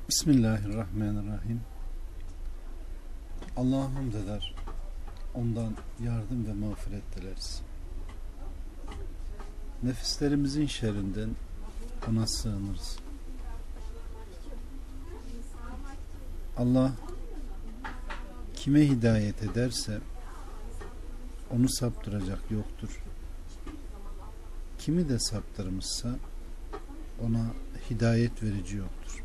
Bismillahirrahmanirrahim. Allah'a hamd eder, ondan yardım ve mağfiret dileriz. Nefislerimizin şerrinden ona sığınırız. Allah kime hidayet ederse onu saptıracak yoktur. Kimi de saptırmışsa ona hidayet verici yoktur.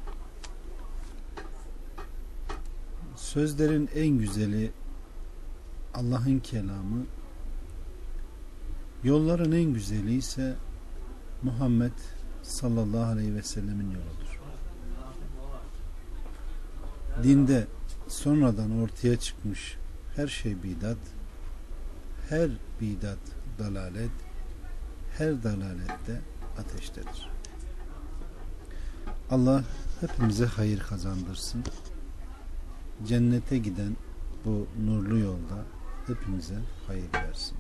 Sözlerin en güzeli Allah'ın kelamı, yolların en güzeli ise Muhammed sallallahu aleyhi ve sellemin yoludur. Dinde sonradan ortaya çıkmış her şey bidat, her bidat dalalet, her dalalette ateştedir. Allah hepimize hayır kazandırsın. Cennete giden bu nurlu yolda hepimize hayır versin.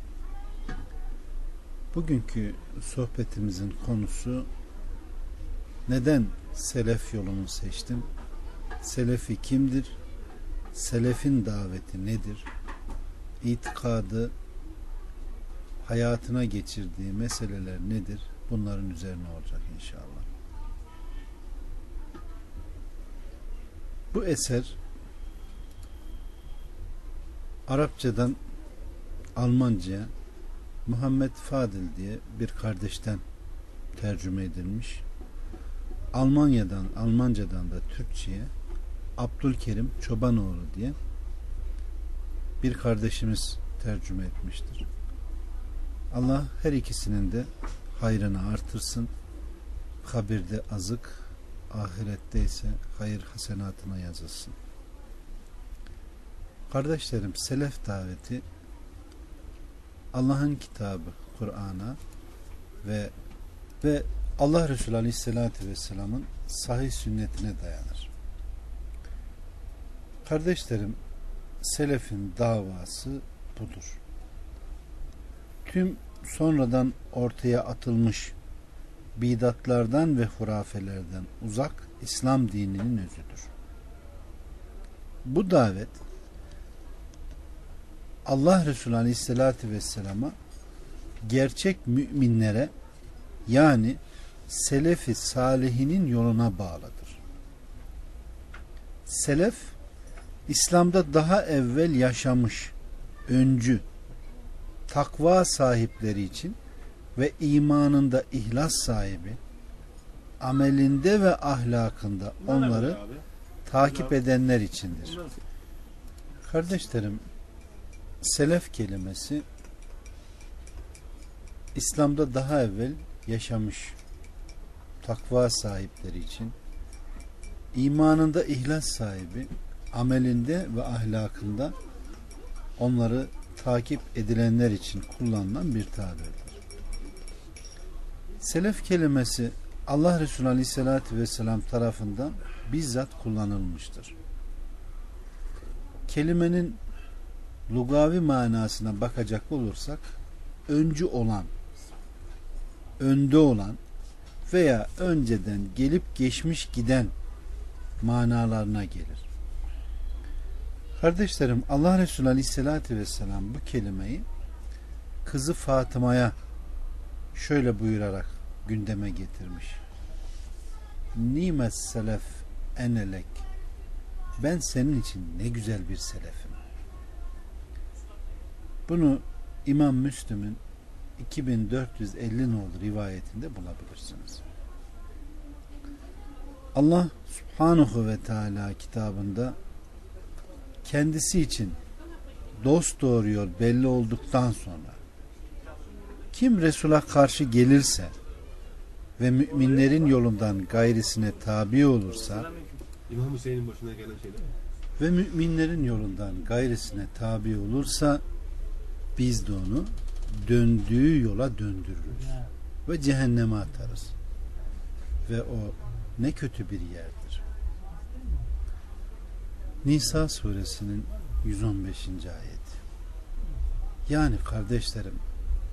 Bugünkü sohbetimizin konusu, neden selef yolunu seçtim? Selefi kimdir? Selefin daveti nedir? İtikadı, hayatına geçirdiği meseleler nedir? Bunların üzerine olacak inşallah. Bu eser Arapçadan Almanca'ya Muhammed Fadil diye bir kardeşten tercüme edilmiş. Almancadan da Türkçe'ye Abdülkerim Çobanoğlu diye bir kardeşimiz tercüme etmiştir. Allah her ikisinin de hayrını artırsın. Kabirde azık, ahirette ise hayır hasenatına yazılsın. Kardeşlerim, selef daveti Allah'ın kitabı Kur'an'a ve Allah Resulü Aleyhisselatü Vesselam'ın sahih sünnetine dayanır. Kardeşlerim, selefin davası budur. Tüm sonradan ortaya atılmış bidatlardan ve hurafelerden uzak İslam dininin özüdür. Bu davet Allah Resulü Aleyhisselatü Vesselam'a, gerçek müminlere, yani selefi salihinin yoluna bağlıdır. Selef, İslam'da daha evvel yaşamış, öncü, takva sahipleri için ve imanında ihlas sahibi, amelinde ve ahlakında onları takip edenler içindir. Kardeşlerim, selef kelimesi İslam'da daha evvel yaşamış takva sahipleri için, imanında ihlas sahibi, amelinde ve ahlakında onları takip edilenler için kullanılan bir tabirdir. Selef kelimesi Allah Resulü Aleyhisselatü Vesselam tarafından bizzat kullanılmıştır. Kelimenin lugavi manasına bakacak olursak, öncü olan, önde olan veya önceden gelip geçmiş giden manalarına gelir. Kardeşlerim, Allah Resulü Aleyhisselatü Vesselam bu kelimeyi kızı Fatıma'ya şöyle buyurarak gündeme getirmiş. Nimet selef enelek, ben senin için ne güzel bir selefim. Bunu İmam Müslim'in 2450 nolu rivayetinde bulabilirsiniz. Allah Subhanahu ve Teala kitabında kendisi için dost doğuruyor belli olduktan sonra, kim Resul'a karşı gelirse ve müminlerin yolundan gayrisine tabi olursa ve müminlerin yolundan gayrisine tabi olursa, biz de onu döndüğü yola döndürürüz ve cehenneme atarız. Ve o ne kötü bir yerdir. Nisa suresinin 115. ayeti. Yani kardeşlerim,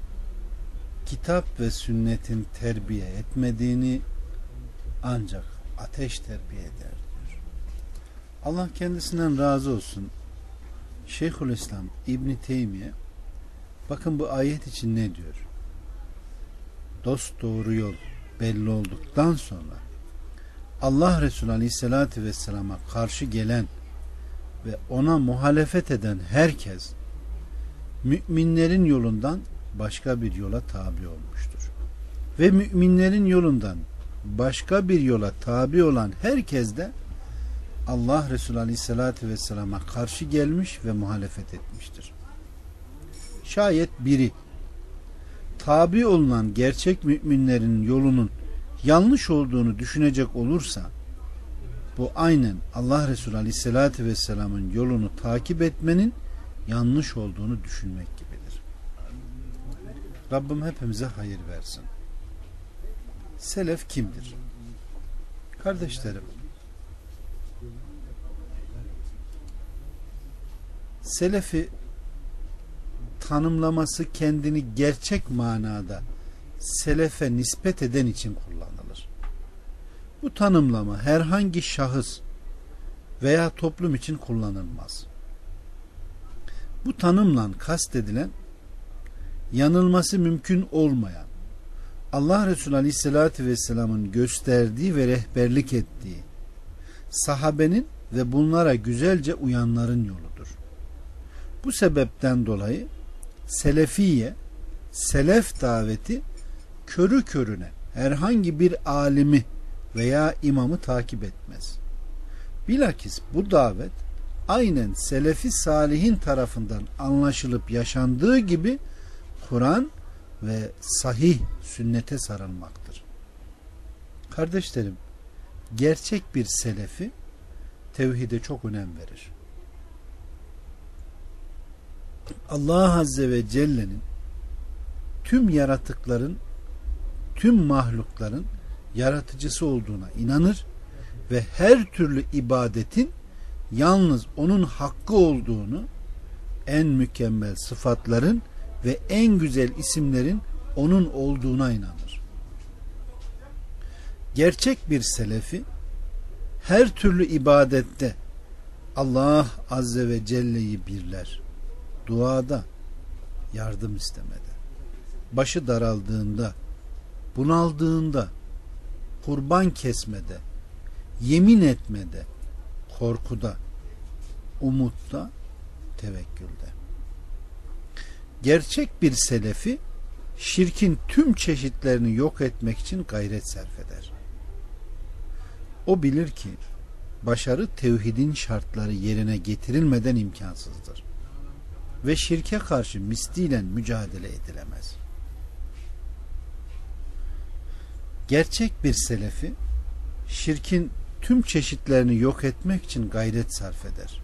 kitap ve sünnetin terbiye etmediğini, ancak ateş terbiye eder diyor. Allah kendisinden razı olsun. Şeyhülislam İbn Teymiye bakın bu ayet için ne diyor? Dost doğru yol belli olduktan sonra Allah Resulü Aleyhisselatü Vesselam'a karşı gelen ve ona muhalefet eden herkes müminlerin yolundan başka bir yola tabi olmuştur. Ve müminlerin yolundan başka bir yola tabi olan herkes de Allah Resulü Aleyhisselatü Vesselam'a karşı gelmiş ve muhalefet etmiştir. Şayet biri tabi olunan gerçek müminlerin yolunun yanlış olduğunu düşünecek olursa bu aynen Allah Resulü Aleyhisselatü Vesselam'ın yolunu takip etmenin yanlış olduğunu düşünmek gibidir. Rabbim hepimize hayır versin. Selef kimdir? Kardeşlerim, Selefi tanımlaması kendini gerçek manada selefe nispet eden için kullanılır. Bu tanımlama herhangi şahıs veya toplum için kullanılmaz. Bu tanımla kastedilen yanılması mümkün olmayan Allah Resulü Aleyhisselatü Vesselam'ın gösterdiği ve rehberlik ettiği sahabenin ve bunlara güzelce uyanların yoludur. Bu sebepten dolayı selefiye, selef daveti körü körüne herhangi bir alimi veya imamı takip etmez. Bilakis bu davet aynen selefi salihin tarafından anlaşılıp yaşandığı gibi Kur'an ve sahih sünnete sarılmaktır. Kardeşlerim, gerçek bir selefi tevhide çok önem verir. Allah Azze ve Celle'nin tüm yaratıkların, tüm mahlukların yaratıcısı olduğuna inanır ve her türlü ibadetin yalnız onun hakkı olduğunu, en mükemmel sıfatların ve en güzel isimlerin onun olduğuna inanır. Gerçek bir selefi her türlü ibadette Allah Azze ve Celle'yi birler. Duada, yardım istemede, başı daraldığında, bunaldığında, kurban kesmede, yemin etmede, korkuda, umutta, tevekkülde. Gerçek bir selefi şirkin tüm çeşitlerini yok etmek için gayret sarf eder. O bilir ki başarı tevhidin şartları yerine getirilmeden imkansızdır ve şirke karşı misliyle mücadele edilemez. Gerçek bir selefi şirkin tüm çeşitlerini yok etmek için gayret sarf eder.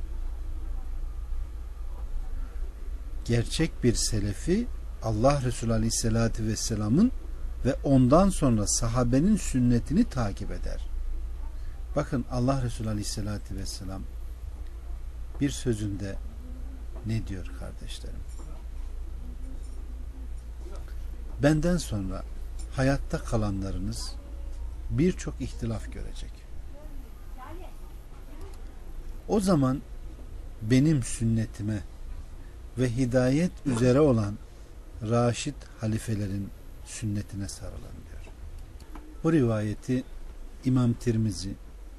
Gerçek bir selefi Allah Resulü Aleyhisselatü Vesselam'ın ve ondan sonra sahabenin sünnetini takip eder. Bakın Allah Resulü Aleyhisselatü Vesselam bir sözünde ne diyor kardeşlerim? Benden sonra hayatta kalanlarınız birçok ihtilaf görecek. O zaman benim sünnetime ve hidayet üzere olan Raşid halifelerin sünnetine sarılın diyor. Bu rivayeti İmam Tirmizi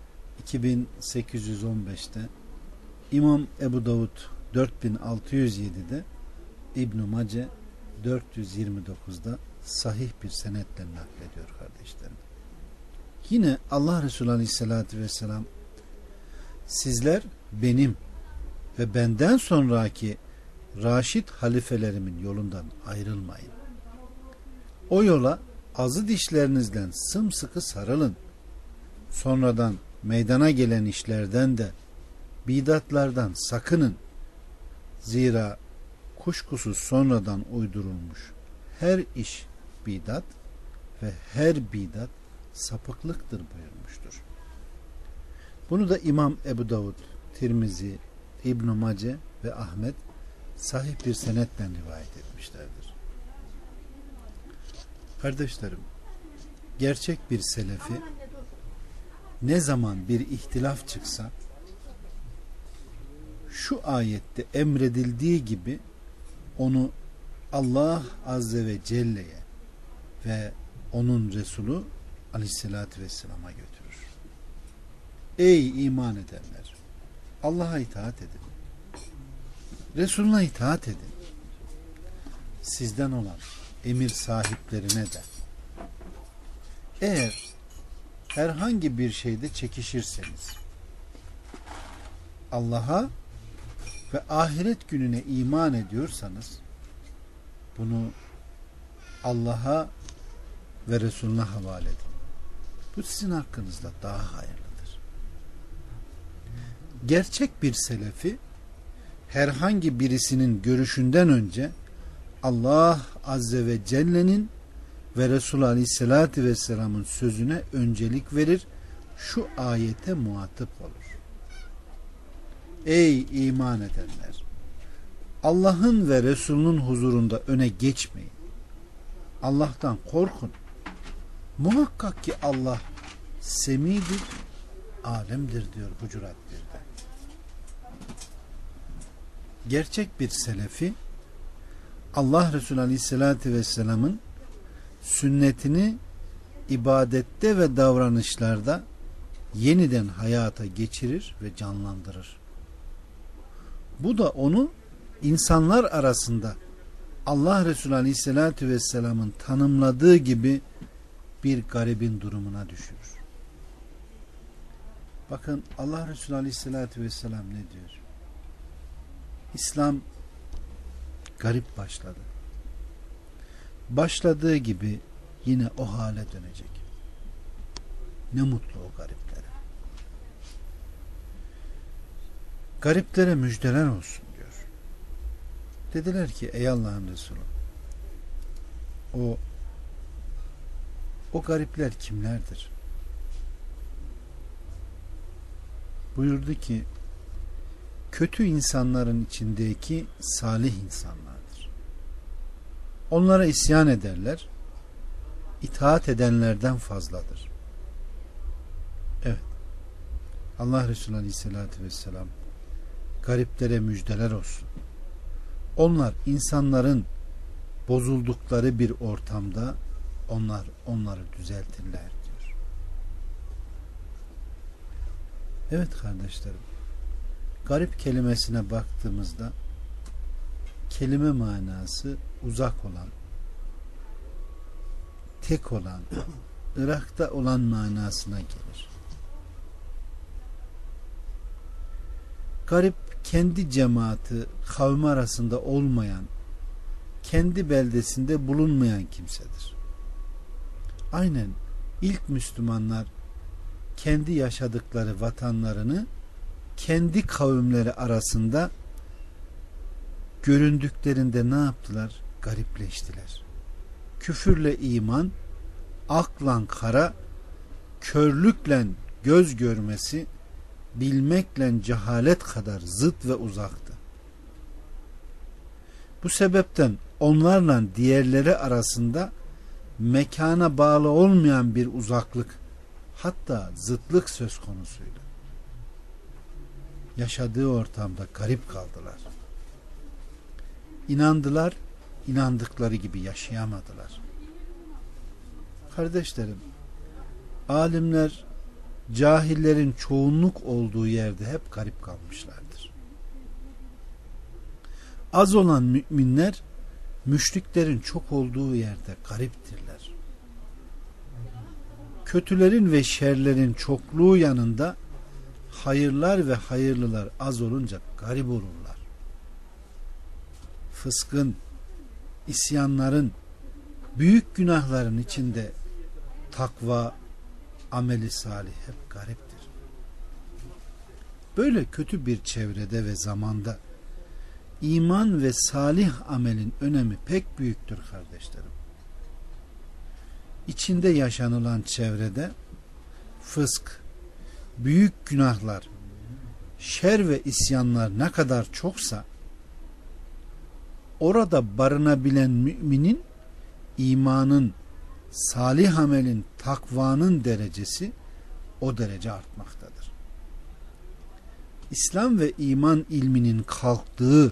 2815'te, İmam Ebu Davud 4607'de, İbn-i Mace 429'da sahih bir senetle naklediyor kardeşlerim. Yine Allah Resulü Aleyhisselatü Vesselam, sizler benim ve benden sonraki Raşid halifelerimin yolundan ayrılmayın. O yola azı dişlerinizle sımsıkı sarılın. Sonradan meydana gelen işlerden de, bidatlardan sakının. Zira kuşkusuz sonradan uydurulmuş her iş bidat ve her bidat sapıklıktır buyurmuştur. Bunu da İmam Ebu Davud, Tirmizi, İbn-i Mace ve Ahmet sahih bir senetle rivayet etmişlerdir. Kardeşlerim, gerçek bir selefi ne zaman bir ihtilaf çıksa şu ayette emredildiği gibi onu Allah Azze ve Celle'ye ve onun Resulü Aleyhisselatü Vesselam'a götürür. Ey iman edenler! Allah'a itaat edin. Resulüne itaat edin. Sizden olan emir sahiplerine de. Eğer herhangi bir şeyde çekişirseniz Allah'a ve ahiret gününe iman ediyorsanız bunu Allah'a ve Resulüne havale edin. Bu sizin hakkınızda daha hayırlıdır. Gerçek bir selefi herhangi birisinin görüşünden önce Allah Azze ve Celle'nin ve Resulü Aleyhisselatü Vesselam'ın sözüne öncelik verir, şu ayete muhatap olur. Ey iman edenler! Allah'ın ve Resulünün huzurunda öne geçmeyin. Allah'tan korkun. Muhakkak ki Allah semidir, alemdir diyor Hucurat 1'de. Gerçek bir selefi Allah Resulü Aleyhisselatü Vesselam'ın sünnetini ibadette ve davranışlarda yeniden hayata geçirir ve canlandırır. Bu da onu insanlar arasında Allah Resulü Aleyhisselatü Vesselam'ın tanımladığı gibi bir garibin durumuna düşürür. Bakın Allah Resulü Aleyhisselatü Vesselam ne diyor? İslam garip başladı. Başladığı gibi yine o hale dönecek. Ne mutlu o gariplere. Gariplere müjdeler olsun diyor. Dediler ki ey Allah'ın Resulü, o garipler kimlerdir? Buyurdu ki kötü insanların içindeki salih insanlardır. Onlara isyan ederler, itaat edenlerden fazladır. Evet, Allah Resulü Aleyhisselatü Vesselam gariplere müjdeler olsun. Onlar insanların bozuldukları bir ortamda onları düzeltirler diyor. Evet kardeşlerim, garip kelimesine baktığımızda kelime manası uzak olan, tek olan, Irak'ta olan manasına gelir. Garip kendi cemaati, kavmi arasında olmayan, kendi beldesinde bulunmayan kimsedir. Aynen ilk Müslümanlar kendi yaşadıkları vatanlarını kendi kavimleri arasında göründüklerinde ne yaptılar? Garipleştiler. Küfürle iman, aklan kara, körlükle göz görmesi, bilmekle cehalet kadar zıt ve uzaktı. Bu sebepten onlarla diğerleri arasında mekana bağlı olmayan bir uzaklık, hatta zıtlık söz konusuydu. Yaşadığı ortamda garip kaldılar. İnandılar, inandıkları gibi yaşayamadılar. Kardeşlerim, alimler cahillerin çoğunluk olduğu yerde hep garip kalmışlardır. Az olan müminler müşriklerin çok olduğu yerde gariptirler. Kötülerin ve şerlerin çokluğu yanında hayırlar ve hayırlılar az olunca garip olurlar. Fıskın, isyanların, büyük günahların içinde takva, ameli salih hep gariptir. Böyle kötü bir çevrede ve zamanda iman ve salih amelin önemi pek büyüktür kardeşlerim. İçinde yaşanılan çevrede fısk, büyük günahlar, şer ve isyanlar ne kadar çoksa orada barınabilen müminin imanın, salih amelin, takvanın derecesi o derece artmaktadır. İslam ve iman ilminin kalktığı,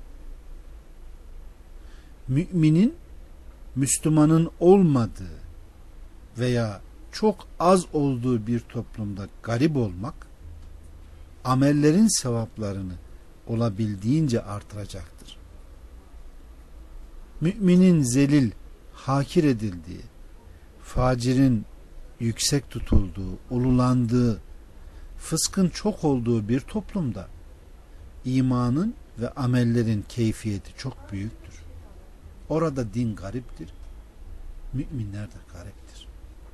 müminin Müslümanın olmadığı veya çok az olduğu bir toplumda garip olmak, amellerin sevaplarını olabildiğince artıracaktır. Müminin zelil, hakir edildiği, facirin yüksek tutulduğu, ululandığı, fıskın çok olduğu bir toplumda imanın ve amellerin keyfiyeti çok büyüktür. Orada din gariptir, müminler de gariptir.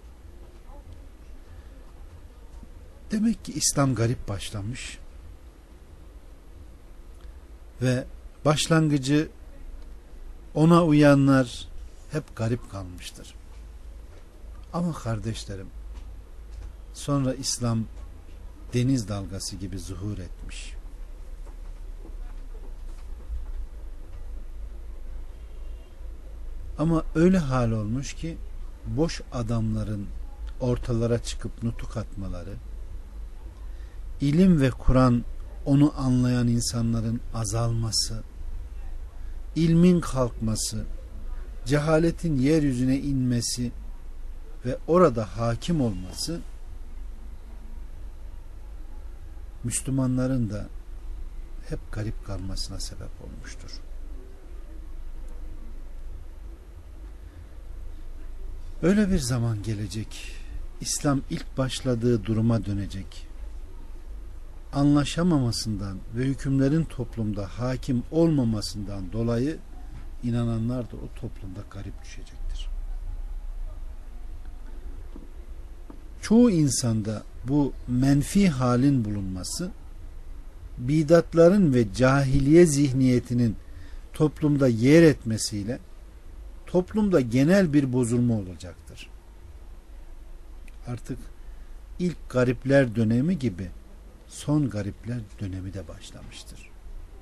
Demek ki İslam garip başlamış ve başlangıcı ona uyanlar hep garip kalmıştır. Ama kardeşlerim, sonra İslam deniz dalgası gibi zuhur etmiş. Ama öyle hal olmuş ki boş adamların ortalara çıkıp nutuk atmaları, ilim ve Kur'an onu anlayan insanların azalması, ilmin kalkması, cehaletin yeryüzüne inmesi ve orada hakim olması Müslümanların da hep garip kalmasına sebep olmuştur. Öyle bir zaman gelecek, İslam ilk başladığı duruma dönecek. Anlaşamamasından ve hükümlerin toplumda hakim olmamasından dolayı inananlar da o toplumda garip düşecektir. Çoğu insanda bu menfi halin bulunması, bidatların ve cahiliye zihniyetinin toplumda yer etmesiyle toplumda genel bir bozulma olacaktır. Artık ilk garipler dönemi gibi son garipler dönemi de başlamıştır.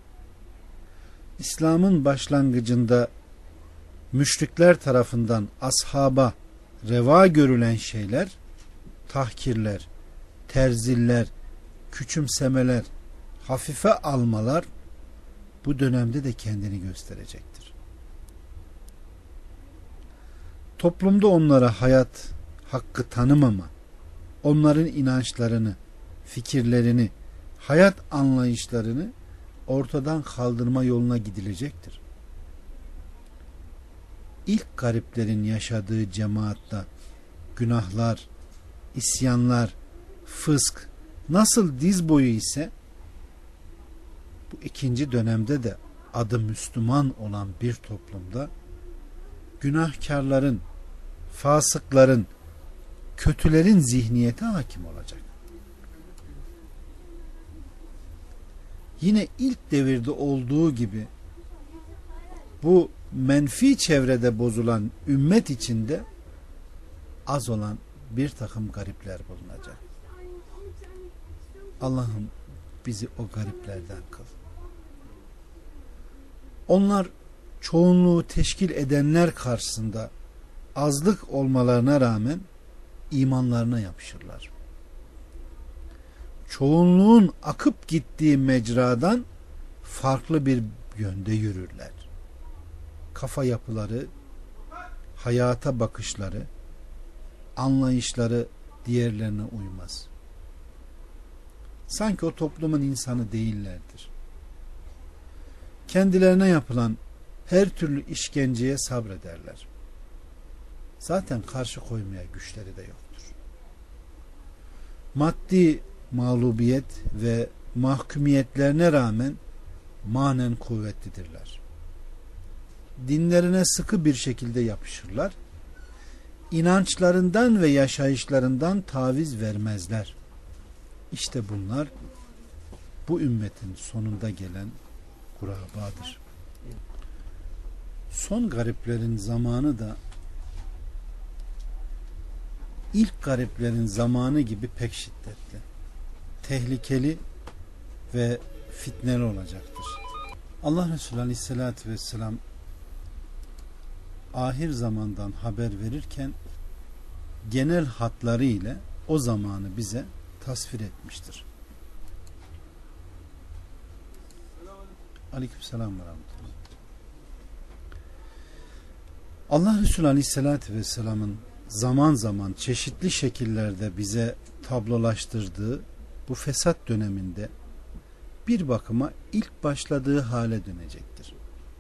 İslam'ın başlangıcında müşrikler tarafından ashaba reva görülen şeyler, tahkirler, terziller, küçümsemeler, hafife almalar bu dönemde de kendini gösterecektir. Toplumda onlara hayat hakkı tanımama, onların inançlarını, fikirlerini, hayat anlayışlarını ortadan kaldırma yoluna gidilecektir. İlk gariplerin yaşadığı cemaatta günahlar, isyanlar, fısk nasıl diz boyu ise bu ikinci dönemde de adı Müslüman olan bir toplumda günahkarların, fasıkların, kötülerin zihniyeti hakim olacak. Yine ilk devirde olduğu gibi bu menfi çevrede bozulan ümmet içinde az olan bir takım garipler bulunacak. Allah'ım bizi o gariplerden kıl. Onlar çoğunluğu teşkil edenler karşısında azlık olmalarına rağmen imanlarına yapışırlar. Çoğunluğun akıp gittiği mecradan farklı bir yönde yürürler. Kafa yapıları, hayata bakışları, anlayışları diğerlerine uymaz. Sanki o toplumun insanı değillerdir. Kendilerine yapılan her türlü işkenceye sabrederler. Zaten karşı koymaya güçleri de yoktur. Maddi mağlubiyet ve mahkumiyetlerine rağmen manen kuvvetlidirler. Dinlerine sıkı bir şekilde yapışırlar. İnançlarından ve yaşayışlarından taviz vermezler. İşte bunlar bu ümmetin sonunda gelen kurabadır. Son gariplerin zamanı da ilk gariplerin zamanı gibi pek şiddetli, tehlikeli ve fitneli olacaktır. Allah Resulü Aleyhisselatü Vesselam ahir zamandan haber verirken genel hatları ile o zamanı bize tasvir etmiştir. Aleykümselam ve rahmetullah. Allah Resulü Aleyhisselatü Vesselam'ın zaman zaman çeşitli şekillerde bize tablolaştırdığı bu fesat döneminde bir bakıma ilk başladığı hale dönecektir.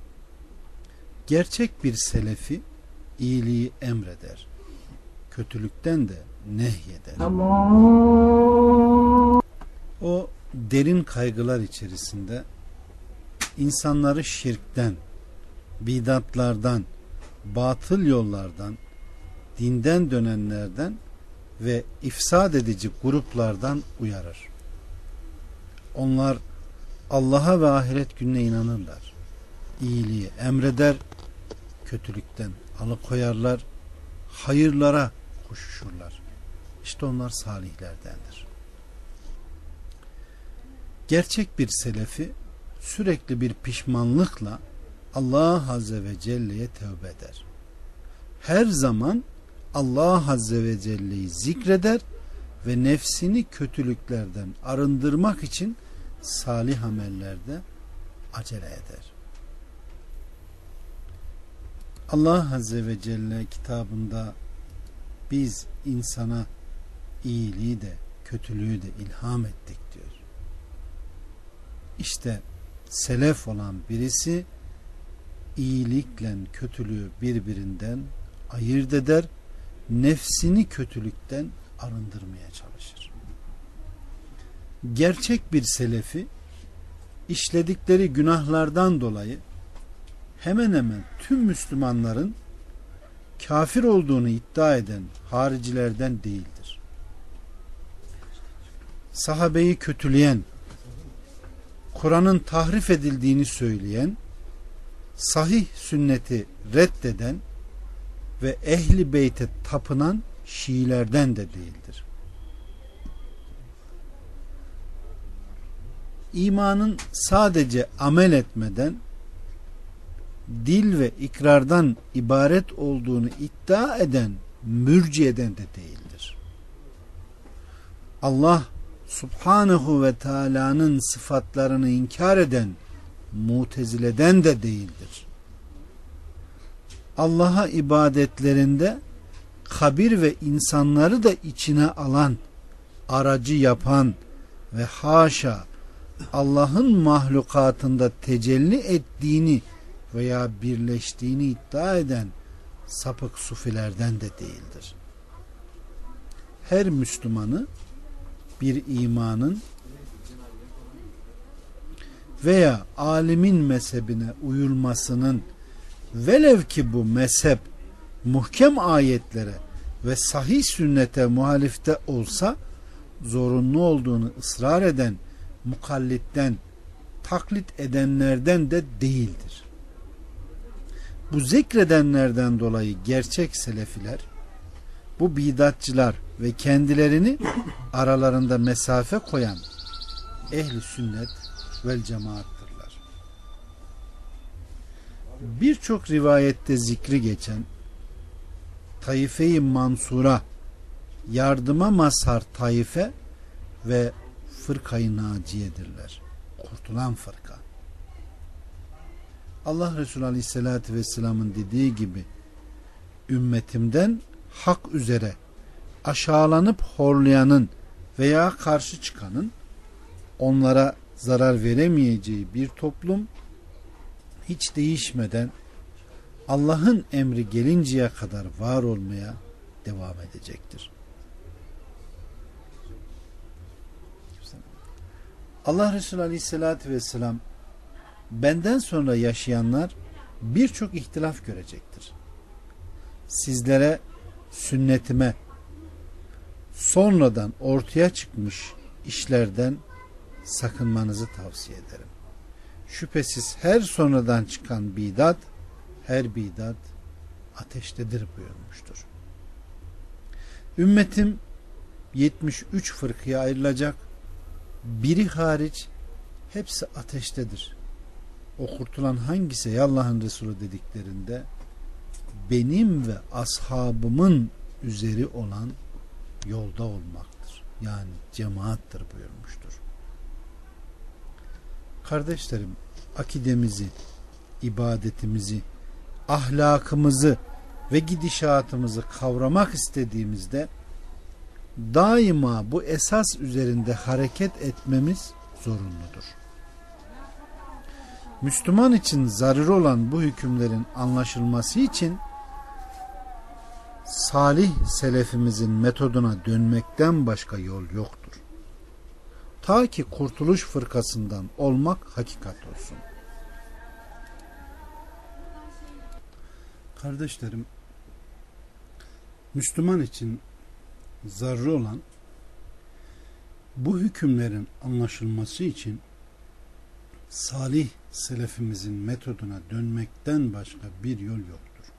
Gerçek bir selefi iyiliği emreder, kötülükten de nehyeder. O derin kaygılar içerisinde insanları şirkten, bidatlardan, batıl yollardan, dinden dönenlerden ve ifsad edici gruplardan uyarır. Onlar Allah'a ve ahiret gününe inanırlar. İyiliği emreder, kötülükten alıkoyarlar, hayırlara koşuşurlar. İşte onlar salihlerdendir. Gerçek bir selefi sürekli bir pişmanlıkla Allah Azze ve Celle'ye tövbe eder. Her zaman Allah Azze ve Celle'yi zikreder ve nefsini kötülüklerden arındırmak için salih amellerde acele eder. Allah Azze ve Celle kitabında biz insana iyiliği de kötülüğü de ilham ettik diyor. İşte selef olan birisi iyilikle kötülüğü birbirinden ayırt eder, nefsini kötülükten arındırmaya çalışır. Gerçek bir selefi işledikleri günahlardan dolayı hemen hemen tüm Müslümanların kafir olduğunu iddia eden haricilerden değildir. Sahabeyi kötüleyen, Kur'an'ın tahrif edildiğini söyleyen, sahih sünneti reddeden ve ehli beyte tapınan Şiilerden de değildir. İmanın sadece amel etmeden, dil ve ikrardan ibaret olduğunu iddia eden mürciyeden de değildir. Allah Subhanahu ve Teala'nın sıfatlarını inkar eden Mutezileden de değildir. Allah'a ibadetlerinde kabir ve insanları da içine alan, aracı yapan ve haşa Allah'ın mahlukatında tecelli ettiğini veya birleştiğini iddia eden sapık sufilerden de değildir. Her Müslümanı bir imanın veya alimin mezhebine uyulmasının, velev ki bu mezhep muhkem ayetlere ve sahih sünnete muhalifte olsa, zorunlu olduğunu ısrar eden mukallitten, taklit edenlerden de değildir. Bu zikredenlerden dolayı gerçek selefiler, bu bidatçılar ve kendilerini aralarında mesafe koyan ehli sünnet vel cemaattırlar. Birçok rivayette zikri geçen Taife-i Mansura, yardıma mazhar taife ve fırkayı naciyedirler. Kurtulan fırka. Allah Resulü Aleyhisselatü Vesselam'ın dediği gibi ümmetimden hak üzere aşağılanıp horlayanın veya karşı çıkanın onlara zarar veremeyeceği bir toplum hiç değişmeden Allah'ın emri gelinceye kadar var olmaya devam edecektir. Allah Resulü Aleyhisselatü Vesselam benden sonra yaşayanlar birçok ihtilaf görecektir. Sizlere sünnetime sonradan ortaya çıkmış işlerden sakınmanızı tavsiye ederim. Şüphesiz her sonradan çıkan bidat, her bidat ateştedir buyurmuştur. Ümmetim 73 fırkaya ayrılacak, biri hariç hepsi ateştedir. O kurtulan hangisi ey Allah'ın Resulü dediklerinde benim ve ashabımın üzeri olan yolda olmaktır. Yani cemaattir buyurmuştur. Kardeşlerim, akidemizi, ibadetimizi, ahlakımızı ve gidişatımızı kavramak istediğimizde daima bu esas üzerinde hareket etmemiz zorunludur. Müslüman için zaruri olan bu hükümlerin anlaşılması için salih selefimizin metoduna dönmekten başka yol yoktur. Ta ki kurtuluş fırkasından olmak hakikat olsun. Kardeşlerim, Müslüman için zaruri olan bu hükümlerin anlaşılması için salih selefimizin metoduna dönmekten başka bir yol yoktur.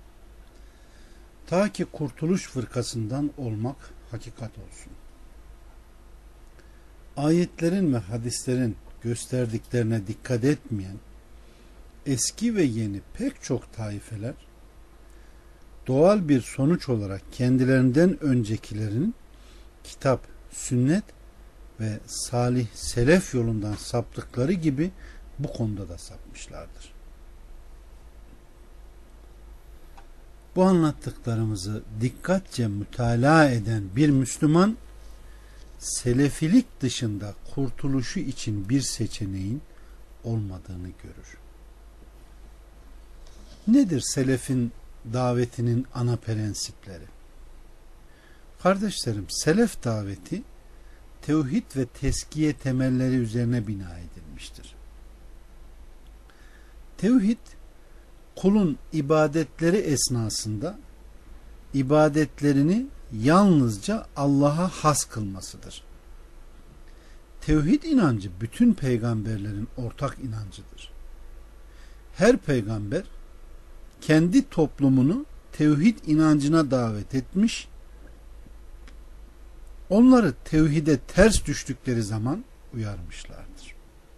Ta ki kurtuluş fırkasından olmak hakikat olsun. Ayetlerin ve hadislerin gösterdiklerine dikkat etmeyen eski ve yeni pek çok taifeler doğal bir sonuç olarak kendilerinden öncekilerin kitap, sünnet ve salih selef yolundan saptıkları gibi bu konuda da sapmışlardır. Bu anlattıklarımızı dikkatçe mütalaa eden bir Müslüman selefilik dışında kurtuluşu için bir seçeneğin olmadığını görür. Nedir selefin davetinin ana prensipleri? Kardeşlerim, selef daveti tevhid ve teskiye temelleri üzerine bina edilmiştir. Tevhid, kulun ibadetleri esnasında ibadetlerini yalnızca Allah'a has kılmasıdır. Tevhid inancı bütün peygamberlerin ortak inancıdır. Her peygamber kendi toplumunu tevhid inancına davet etmiş, onları tevhide ters düştükleri zaman uyarmışlardır.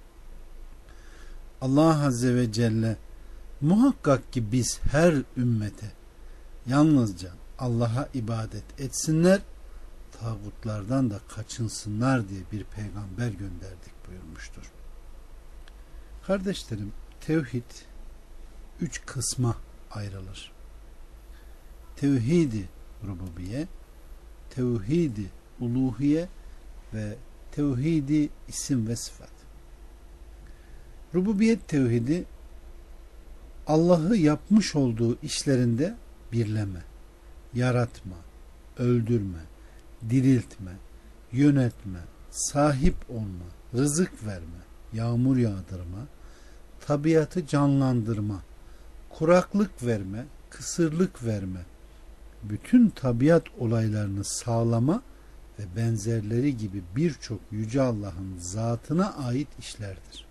Allah Azze ve Celle muhakkak ki biz her ümmete yalnızca Allah'a ibadet etsinler, tağutlardan da kaçınsınlar diye bir peygamber gönderdik buyurmuştur. Kardeşlerim, tevhid 3 kısma ayrılır. Tevhid-i rububiye, tevhid-i uluhiye ve tevhid-i isim ve sıfat. Rububiyet tevhidi, Allah'ı yapmış olduğu işlerinde birleme, yaratma, öldürme, diriltme, yönetme, sahip olma, rızık verme, yağmur yağdırma, tabiatı canlandırma, kuraklık verme, kısırlık verme, bütün tabiat olaylarını sağlama ve benzerleri gibi birçok Yüce Allah'ın zatına ait işlerdir.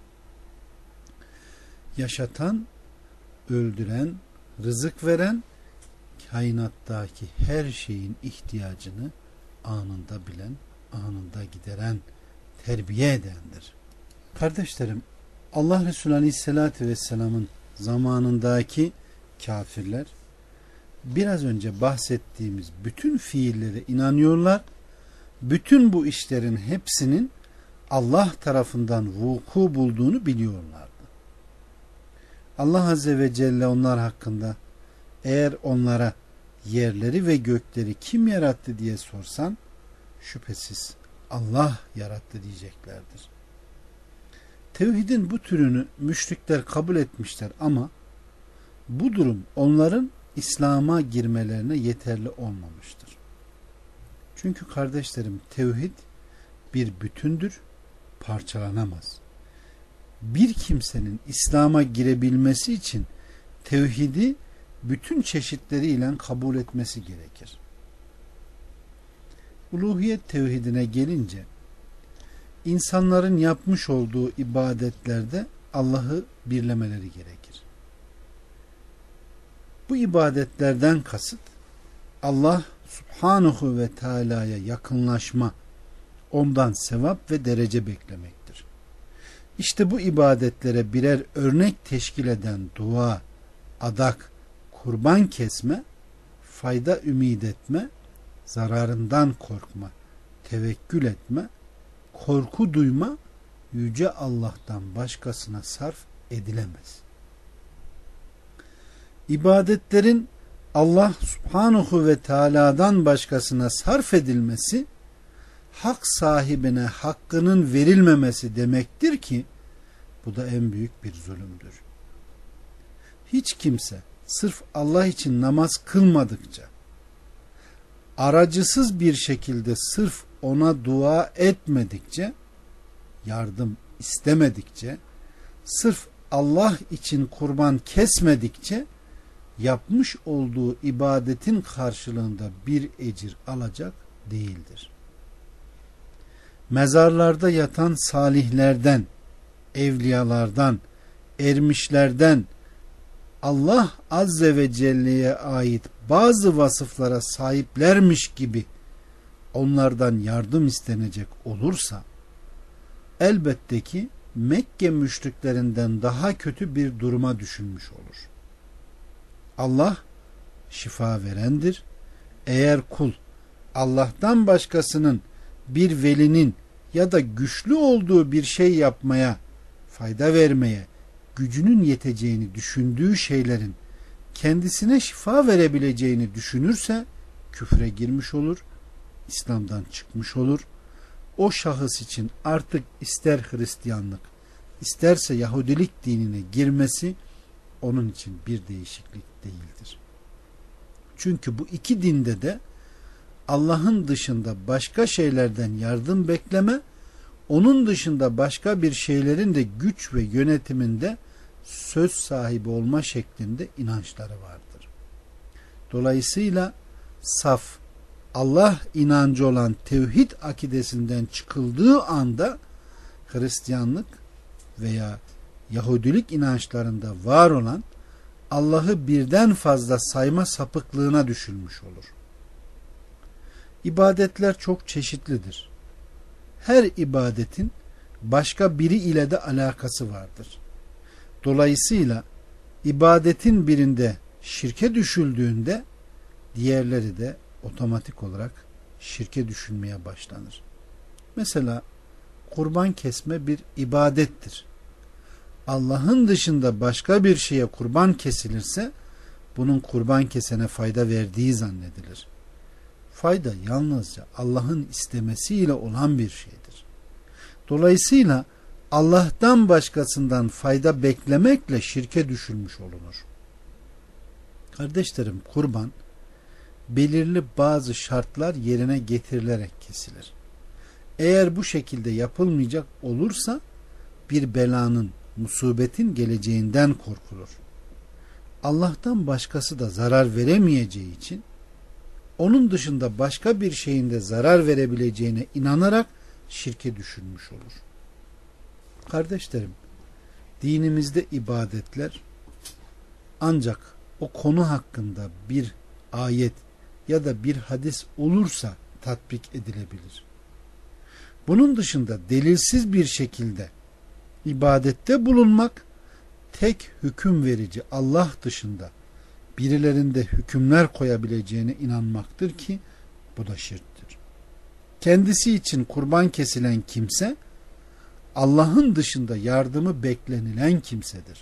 Yaşatan, öldüren, rızık veren, kainattaki her şeyin ihtiyacını anında bilen, anında gideren, terbiye edendir. Kardeşlerim, Allah Resulü Aleyhisselatü Vesselam'ın zamanındaki kafirler biraz önce bahsettiğimiz bütün fiillere inanıyorlar. Bütün bu işlerin hepsinin Allah tarafından vuku bulduğunu biliyorlardı. Allah Azze ve Celle onlar hakkında eğer onlara yerleri ve gökleri kim yarattı diye sorsan şüphesiz Allah yarattı diyeceklerdir. Tevhidin bu türünü müşrikler kabul etmişler ama bu durum onların İslam'a girmelerine yeterli olmamıştır. Çünkü kardeşlerim, tevhid bir bütündür, parçalanamaz. Bir kimsenin İslam'a girebilmesi için tevhidi bütün çeşitleriyle kabul etmesi gerekir. Uluhiyet tevhidine gelince, insanların yapmış olduğu ibadetlerde Allah'ı birlemeleri gerekir. Bu ibadetlerden kasıt Allah Subhanahu ve Teala'ya yakınlaşma, ondan sevap ve derece beklemektir. İşte bu ibadetlere birer örnek teşkil eden dua, adak, kurban kesme, fayda ümit etme, zararından korkma, tevekkül etme, korku duyma Yüce Allah'tan başkasına sarf edilemez. İbadetlerin Allah Subhanahu ve Teala'dan başkasına sarf edilmesi, hak sahibine hakkının verilmemesi demektir ki, bu da en büyük bir zulümdür. Hiç kimse sırf Allah için namaz kılmadıkça, aracısız bir şekilde sırf ona dua etmedikçe, yardım istemedikçe, sırf Allah için kurban kesmedikçe, yapmış olduğu ibadetin karşılığında bir ecir alacak değildir. Mezarlarda yatan salihlerden, evliyalardan, ermişlerden, Allah Azze ve Celle'ye ait bazı vasıflara sahiplermiş gibi onlardan yardım istenecek olursa, elbette ki Mekke müşriklerinden daha kötü bir duruma düşülmüş olur. Allah şifa verendir. Eğer kul Allah'tan başkasının, bir velinin ya da güçlü olduğu bir şey yapmaya, fayda vermeye gücünün yeteceğini düşündüğü şeylerin kendisine şifa verebileceğini düşünürse küfre girmiş olur, İslam'dan çıkmış olur. O şahıs için artık ister Hristiyanlık, isterse Yahudilik dinine girmesi onun için bir değişiklik değildir. Çünkü bu iki dinde de Allah'ın dışında başka şeylerden yardım bekleme, onun dışında başka bir şeylerin de güç ve yönetiminde söz sahibi olma şeklinde inançları vardır. Dolayısıyla saf Allah inancı olan tevhid akidesinden çıkıldığı anda Hristiyanlık veya Yahudilik inançlarında var olan Allah'ı birden fazla sayma sapıklığına düşülmüş olur. İbadetler çok çeşitlidir. Her ibadetin başka biri ile de alakası vardır. Dolayısıyla ibadetin birinde şirke düşüldüğünde diğerleri de otomatik olarak şirke düşülmeye başlanır. Mesela kurban kesme bir ibadettir. Allah'ın dışında başka bir şeye kurban kesilirse bunun kurban kesene fayda verdiği zannedilir. Fayda yalnızca Allah'ın istemesiyle olan bir şeydir. Dolayısıyla Allah'tan başkasından fayda beklemekle şirke düşülmüş olunur. Kardeşlerim, kurban belirli bazı şartlar yerine getirilerek kesilir. Eğer bu şekilde yapılmayacak olursa bir belanın, musibetin geleceğinden korkulur. Allah'tan başkası da zarar veremeyeceği için onun dışında başka bir şeyin de zarar verebileceğine inanarak şirke düşülmüş olur. Kardeşlerim, dinimizde ibadetler ancak o konu hakkında bir ayet ya da bir hadis olursa tatbik edilebilir. Bunun dışında delilsiz bir şekilde ibadette bulunmak, tek hüküm verici Allah dışında birilerinde hükümler koyabileceğine inanmaktır ki bu da şirktir. Kendisi için kurban kesilen kimse Allah'ın dışında yardımı beklenilen kimsedir.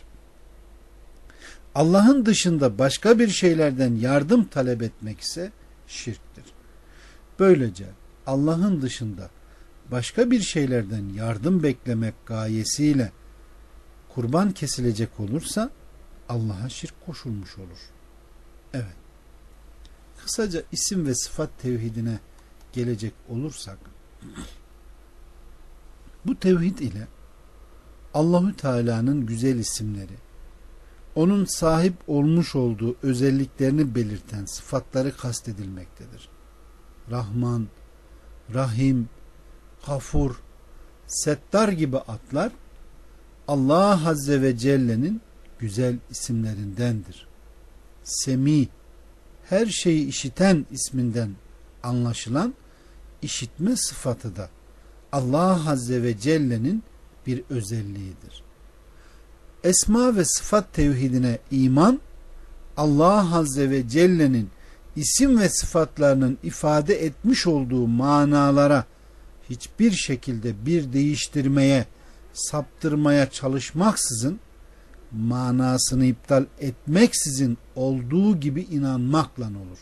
Allah'ın dışında başka bir şeylerden yardım talep etmek ise şirktir. Böylece Allah'ın dışında başka bir şeylerden yardım beklemek gayesiyle kurban kesilecek olursa Allah'a şirk koşulmuş olur. Evet. Kısaca isim ve sıfat tevhidine gelecek olursak, bu tevhid ile Allahü Teala'nın güzel isimleri, onun sahip olmuş olduğu özelliklerini belirten sıfatları kastedilmektedir. Rahman, Rahim, Gafur, Settar gibi adlar Allah Azze ve Celle'nin güzel isimlerindendir. Semi, her şeyi işiten isminden anlaşılan işitme sıfatı da Allah Azze ve Celle'nin bir özelliğidir. Esma ve sıfat tevhidine iman, Allah Azze ve Celle'nin isim ve sıfatlarının ifade etmiş olduğu manalara hiçbir şekilde bir değiştirmeye, saptırmaya çalışmaksızın, manasını iptal etmeksizin olduğu gibi inanmakla olur.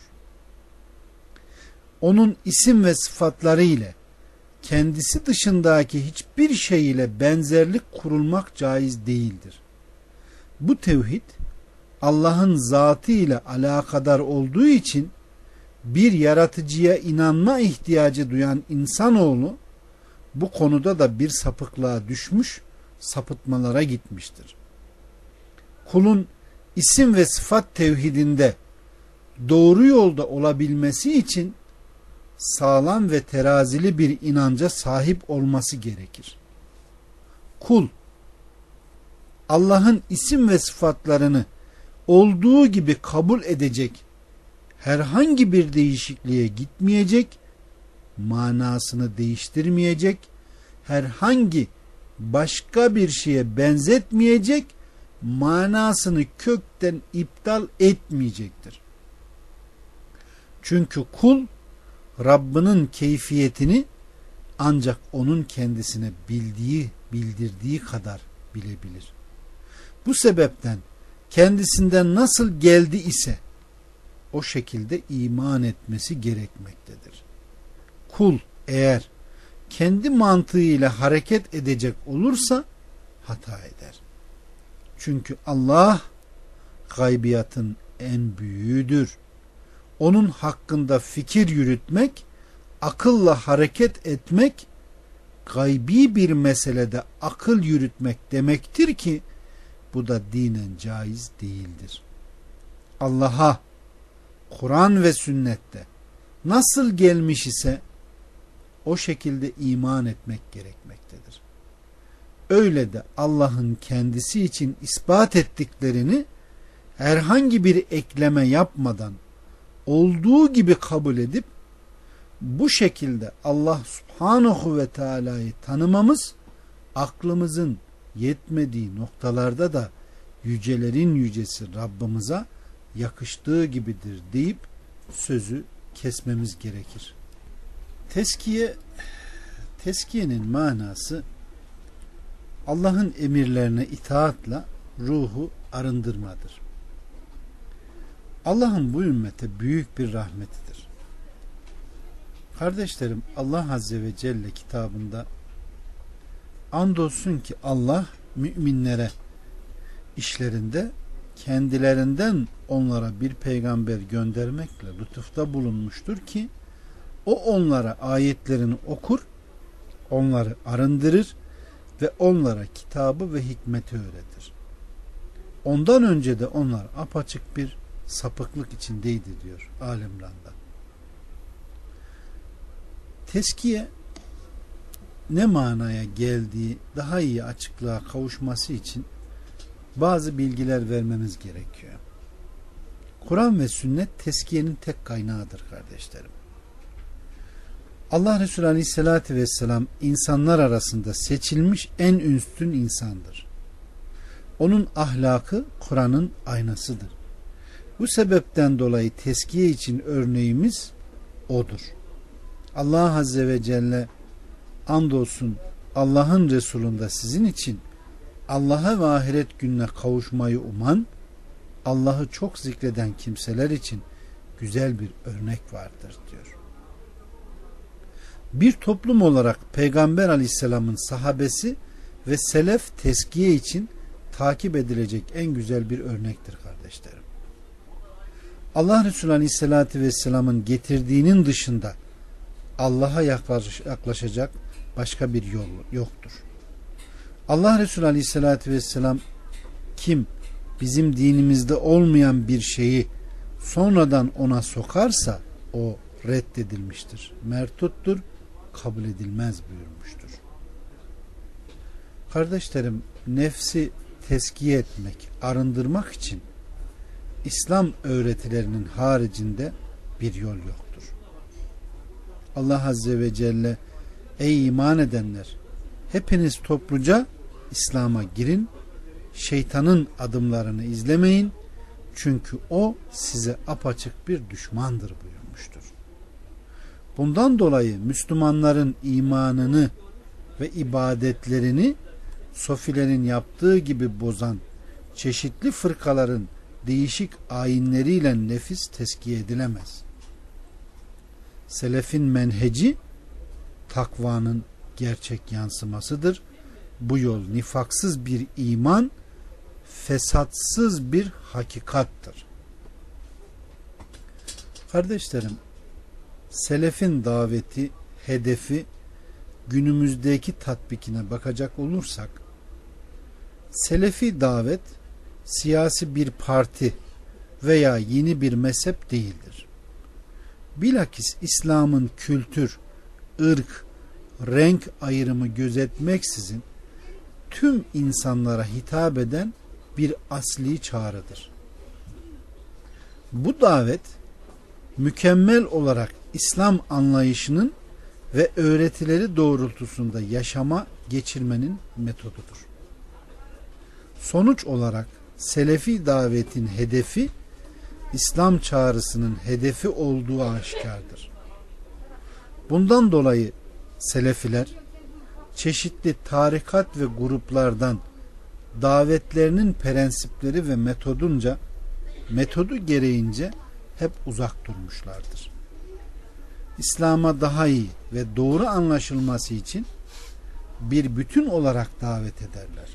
Onun isim ve sıfatları ile kendisi dışındaki hiçbir şey ile benzerlik kurulmak caiz değildir. Bu tevhid Allah'ın zatı ile alakadar olduğu için bir yaratıcıya inanma ihtiyacı duyan insanoğlu bu konuda da bir sapıklığa düşmüş, sapıtmalara gitmiştir. Kulun isim ve sıfat tevhidinde doğru yolda olabilmesi için sağlam ve terazili bir inanca sahip olması gerekir. Kul Allah'ın isim ve sıfatlarını olduğu gibi kabul edecek, herhangi bir değişikliğe gitmeyecek, manasını değiştirmeyecek, herhangi başka bir şeye benzetmeyecek, manasını kökten iptal etmeyecektir. Çünkü kul Rabbinin keyfiyetini ancak onun kendisine bildirdiği kadar bilebilir. Bu sebepten kendisinden nasıl geldi ise o şekilde iman etmesi gerekmektedir. Kul eğer kendi mantığıyla hareket edecek olursa hata eder. Çünkü Allah gaybiyatın en büyüğüdür. Onun hakkında fikir yürütmek, akılla hareket etmek, gaybi bir meselede akıl yürütmek demektir ki bu da dinen caiz değildir. Allah'a Kur'an ve sünnette nasıl gelmiş ise o şekilde iman etmek gerekmektedir. Öyle de Allah'ın kendisi için ispat ettiklerini herhangi bir ekleme yapmadan olduğu gibi kabul edip bu şekilde Allah Subhanahu ve Teala'yı tanımamız aklımızın yetmediği noktalarda da yücelerin yücesi Rabbimize yakıştığı gibidir deyip sözü kesmemiz gerekir. Teskiyenin manası Allah'ın emirlerine itaatla ruhu arındırmadır. Allah'ın bu ümmete büyük bir rahmetidir. Kardeşlerim, Allah Azze ve Celle kitabında andolsun ki Allah müminlere işlerinde kendilerinden onlara bir peygamber göndermekle lütufta bulunmuştur ki o onlara ayetlerini okur, onları arındırır ve onlara kitabı ve hikmeti öğretir. Ondan önce de onlar apaçık bir sapıklık içindeydi diyor Ali İmran'da. Teskiye ne manaya geldiği daha iyi açıklığa kavuşması için bazı bilgiler vermemiz gerekiyor. Kur'an ve sünnet teskiyenin tek kaynağıdır kardeşlerim. Allah Resulü Aleyhisselatü Vesselam insanlar arasında seçilmiş en üstün insandır. Onun ahlakı Kur'an'ın aynasıdır. Bu sebepten dolayı teskiye için örneğimiz odur. Allah Azze ve Celle andolsun Allah'ın Resulü'nde sizin için Allah'a ve ahiret gününe kavuşmayı uman, Allah'ı çok zikreden kimseler için güzel bir örnek vardır diyor. Bir toplum olarak Peygamber Aleyhisselam'ın sahabesi ve selef teskiye için takip edilecek en güzel bir örnektir kardeşlerim. Allah Resulü Aleyhisselatü Vesselam'ın getirdiğinin dışında Allah'a yaklaşacak başka bir yol yoktur. Allah Resulü Aleyhisselatü Vesselam kim bizim dinimizde olmayan bir şeyi sonradan ona sokarsa o reddedilmiştir, merduttur, kabul edilmez buyurmuştur. Kardeşlerim, nefsi teskiye etmek, arındırmak için İslam öğretilerinin haricinde bir yol yoktur. Allah Azze ve Celle ey iman edenler, hepiniz topluca İslam'a girin, şeytanın adımlarını izlemeyin, Çünkü o size apaçık bir düşmandır buyurmuştur. Bundan dolayı Müslümanların imanını ve ibadetlerini sofilerin yaptığı gibi bozan çeşitli fırkaların değişik ayinleriyle nefis teskiye edilemez. Selefin menheci takvanın gerçek yansımasıdır. Bu yol nifaksız bir iman, fesatsız bir hakikattır. Kardeşlerim, selefin daveti, hedefi günümüzdeki tatbikine bakacak olursak, selefi davet siyasi bir parti veya yeni bir mezhep değildir. Bilakis İslam'ın kültür, ırk, renk ayrımı gözetmeksizin tüm insanlara hitap eden bir asli çağrıdır. Bu davet mükemmel olarak İslam anlayışının ve öğretileri doğrultusunda yaşama geçirmenin metodudur. Sonuç olarak selefi davetin hedefi İslam çağrısının hedefi olduğu aşikardır. Bundan dolayı selefiler çeşitli tarikat ve gruplardan davetlerinin prensipleri ve metodu gereğince hep uzak durmuşlardır. İslam'a daha iyi ve doğru anlaşılması için bir bütün olarak davet ederler.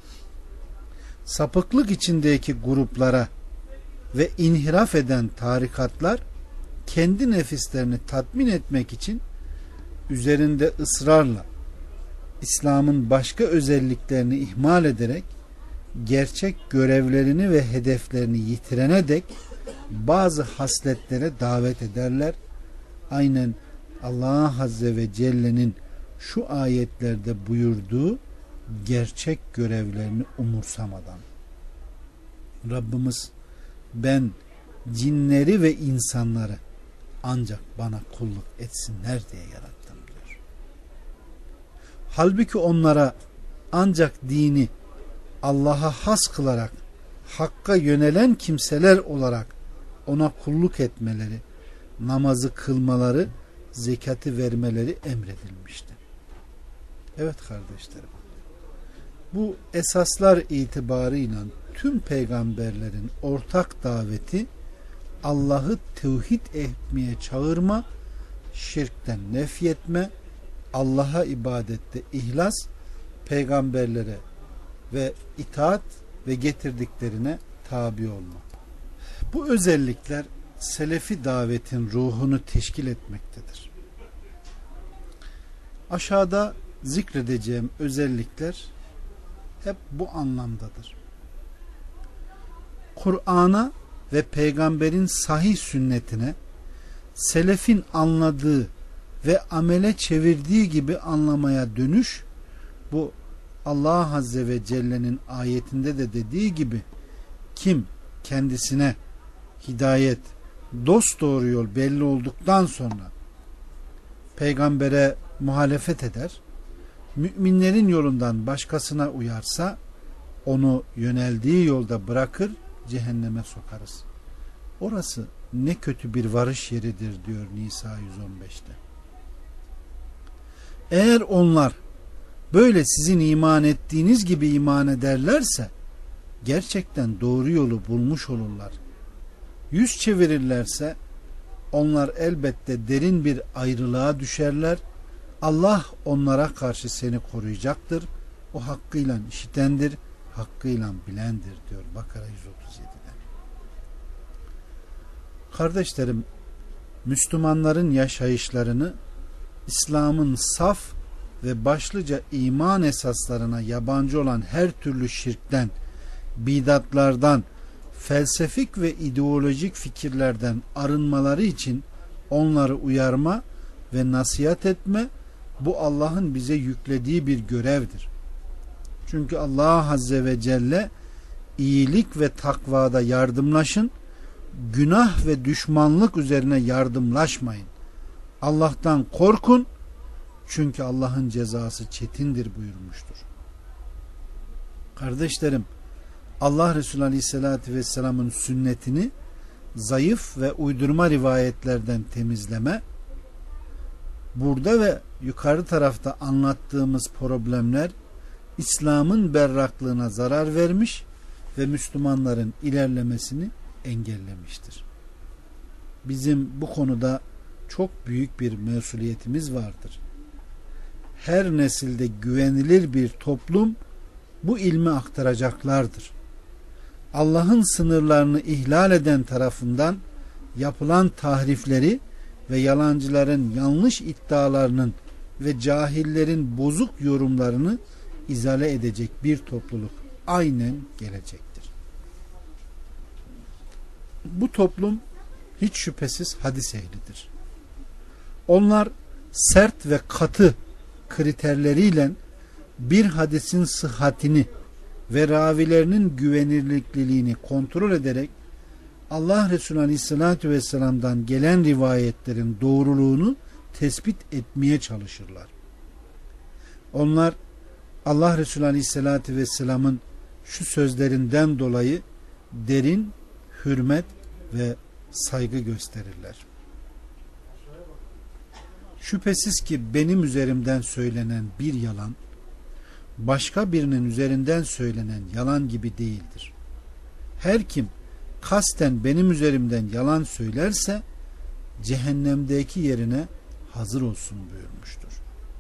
Sapıklık içindeki gruplara ve inhiraf eden tarikatlar kendi nefislerini tatmin etmek için üzerinde ısrarla İslam'ın başka özelliklerini ihmal ederek gerçek görevlerini ve hedeflerini yitirene dek bazı hasletlere davet ederler. Aynen Allah Azze ve Celle'nin şu ayetlerde buyurduğu gerçek görevlerini umursamadan. Rabbimiz ben cinleri ve insanları ancak bana kulluk etsinler diye yarattım diyor. Halbuki onlara ancak dini Allah'a has kılarak hakka yönelen kimseler olarak ona kulluk etmeleri, namazı kılmaları, zekatı vermeleri emredilmişti. Evet kardeşlerim, bu esaslar itibarıyla tüm peygamberlerin ortak daveti Allah'ı tevhid etmeye çağırma, şirkten nefyetme, Allah'a ibadette ihlas, peygamberlere ve itaat ve getirdiklerine tabi olma. Bu özellikler selefi davetin ruhunu teşkil etmektedir. Aşağıda zikredeceğim özellikler hep bu anlamdadır. Kur'an'a ve peygamberin sahih sünnetine selefin anladığı ve amele çevirdiği gibi anlamaya dönüş, bu Allah Azze ve Celle'nin ayetinde de dediği gibi kim kendisine hidayet, dosdoğru yol belli olduktan sonra peygambere muhalefet eder, müminlerin yolundan başkasına uyarsa onu yöneldiği yolda bırakır, cehenneme sokarız. Orası ne kötü bir varış yeridir diyor Nisa 115'te. Eğer onlar böyle sizin iman ettiğiniz gibi iman ederlerse gerçekten doğru yolu bulmuş olurlar. Yüz çevirirlerse onlar elbette derin bir ayrılığa düşerler. Allah onlara karşı seni koruyacaktır. O hakkıyla işitendir, hakkıyla bilendir diyor Bakara 137'de. Kardeşlerim, Müslümanların yaşayışlarını İslam'ın saf ve başlıca iman esaslarına yabancı olan her türlü şirkten, bidatlardan, felsefik ve ideolojik fikirlerden arınmaları için onları uyarma ve nasihat etme, bu Allah'ın bize yüklediği bir görevdir. Çünkü Allah Azze ve Celle iyilik ve takvada yardımlaşın, günah ve düşmanlık üzerine yardımlaşmayın. Allah'tan korkun, çünkü Allah'ın cezası çetindir buyurmuştur. Kardeşlerim, Allah Resulü Aleyhisselatü Vesselam'ın sünnetini zayıf ve uydurma rivayetlerden temizleme, burada ve yukarı tarafta anlattığımız problemler İslam'ın berraklığına zarar vermiş ve Müslümanların ilerlemesini engellemiştir. Bizim bu konuda çok büyük bir mesuliyetimiz vardır. Her nesilde güvenilir bir toplum bu ilmi aktaracaklardır. Allah'ın sınırlarını ihlal eden tarafından yapılan tahrifleri ve yalancıların yanlış iddialarının ve cahillerin bozuk yorumlarını izale edecek bir topluluk aynen gelecektir. Bu toplum hiç şüphesiz hadis ehlidir. Onlar sert ve katı kriterleriyle bir hadisin sıhhatini ve ravilerinin güvenilirliğini kontrol ederek Allah Resulü Aleyhisselatü Vesselam'dan gelen rivayetlerin doğruluğunu tespit etmeye çalışırlar. Onlar Allah Resulü Aleyhisselatü Vesselam'ın şu sözlerinden dolayı derin hürmet ve saygı gösterirler. Şüphesiz ki benim üzerimden söylenen bir yalan başka birinin üzerinden söylenen yalan gibi değildir. Her kim kasten benim üzerimden yalan söylerse cehennemdeki yerine hazır olsun buyurmuştur.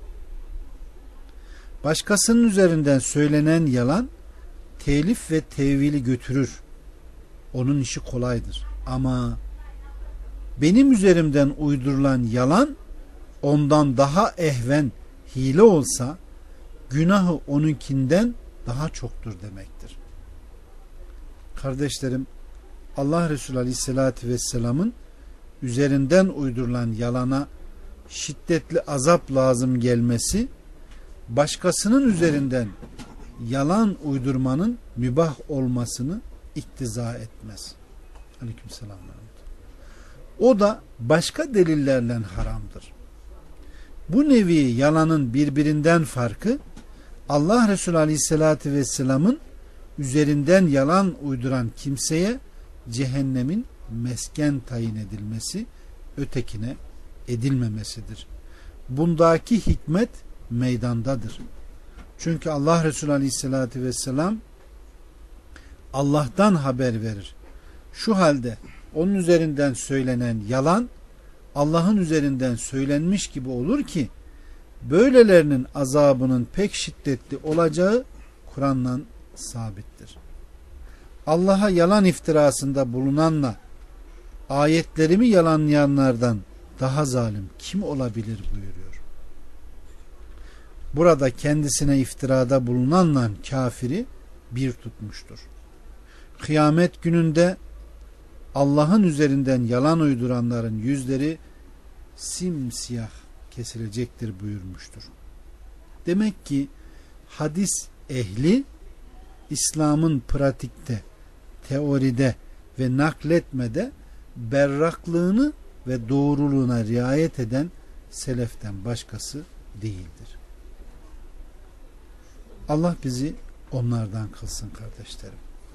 Başkasının üzerinden söylenen yalan telif ve tevili götürür. Onun işi kolaydır. Ama benim üzerimden uydurulan yalan ondan daha ehven, hile olsa günahı onunkinden daha çoktur demektir. Kardeşlerim, Allah Resulü Aleyhisselatü Vesselam'ın üzerinden uydurulan yalana şiddetli azap lazım gelmesi, başkasının üzerinden yalan uydurmanın mübah olmasını iktiza etmez. Aleykümselam. O da başka delillerle haramdır. Bu nevi yalanın birbirinden farkı, Allah Resulü Aleyhisselatü Vesselam'ın üzerinden yalan uyduran kimseye cehennemin mesken tayin edilmesi, ötekine edilmemesidir. Bundaki hikmet meydandadır. Çünkü Allah Resulü Aleyhisselatü Vesselam Allah'tan haber verir. Şu halde onun üzerinden söylenen yalan Allah'ın üzerinden söylenmiş gibi olur ki böylelerinin azabının pek şiddetli olacağı Kur'an'la sabittir. Allah'a yalan iftirasında bulunanla ayetlerimi yalanlayanlardan daha zalim kim olabilir buyuruyor. Burada kendisine iftirada bulunanla kafiri bir tutmuştur. Kıyamet gününde Allah'ın üzerinden yalan uyduranların yüzleri simsiyah kesilecektir buyurmuştur. Demek ki hadis ehli İslam'ın pratikte, teoride ve nakletmede berraklığını ve doğruluğuna riayet eden seleften başkası değildir. Allah bizi onlardan kılsın kardeşlerim.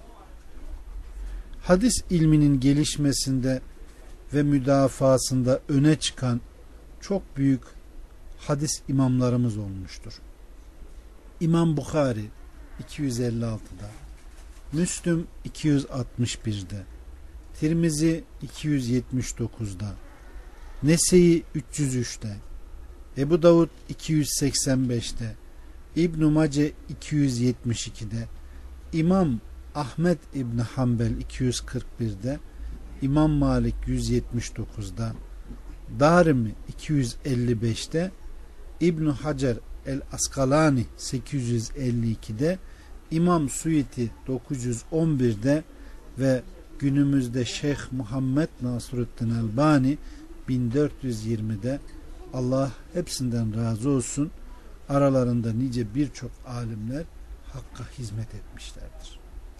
Hadis ilminin gelişmesinde ve müdafasında öne çıkan çok büyük hadis imamlarımız olmuştur. İmam Bukhari 256'da, Müslüm 261'de, Tirmizi 279'da, Nese'yi 303'te, Ebu Davud 285'te, İbn-i Mace 272'de, İmam Ahmed İbni Hanbel 241'de, İmam Malik 179'da, Darimi 255'te, İbn Hacer el-Askalani 852'de, İmam Suyuti 911'de ve günümüzde Şeyh Muhammed Nasruddin Albani 1420'de. Allah hepsinden razı olsun. Aralarında nice birçok alimler Hakk'a hizmet etmişlerdir.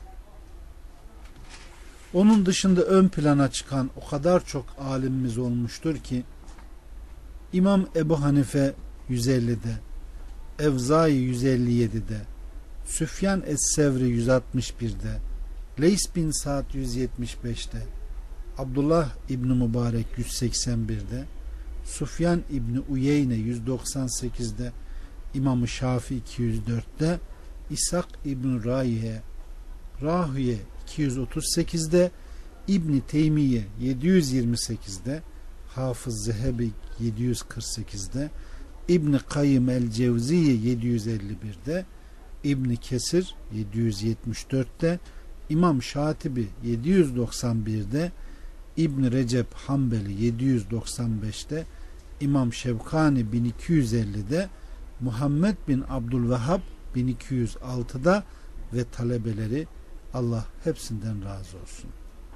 Onun dışında ön plana çıkan o kadar çok alimimiz olmuştur ki İmam Ebu Hanife 150'de, Evzai 157'de, Süfyan Es-Sevri 161'de, Leys bin Sa'd 175'te, Abdullah İbni Mübarek 181'de, Sufyan İbni Uyeyne 198'de, İmam-ı Şafii 204'te, İshak İbni Rahüye 238'de, İbni Teymiye 728'de, Hafız Zehebi 748'de, İbni Kayyım el-Cevziye 751'de, İbni Kesir 774'te, İmam Şatibi 791'de, İbni Recep Hanbeli 795'te, İmam Şevkani 1250'de, Muhammed bin Abdülvehhab 1206'da ve talebeleri, Allah hepsinden razı olsun.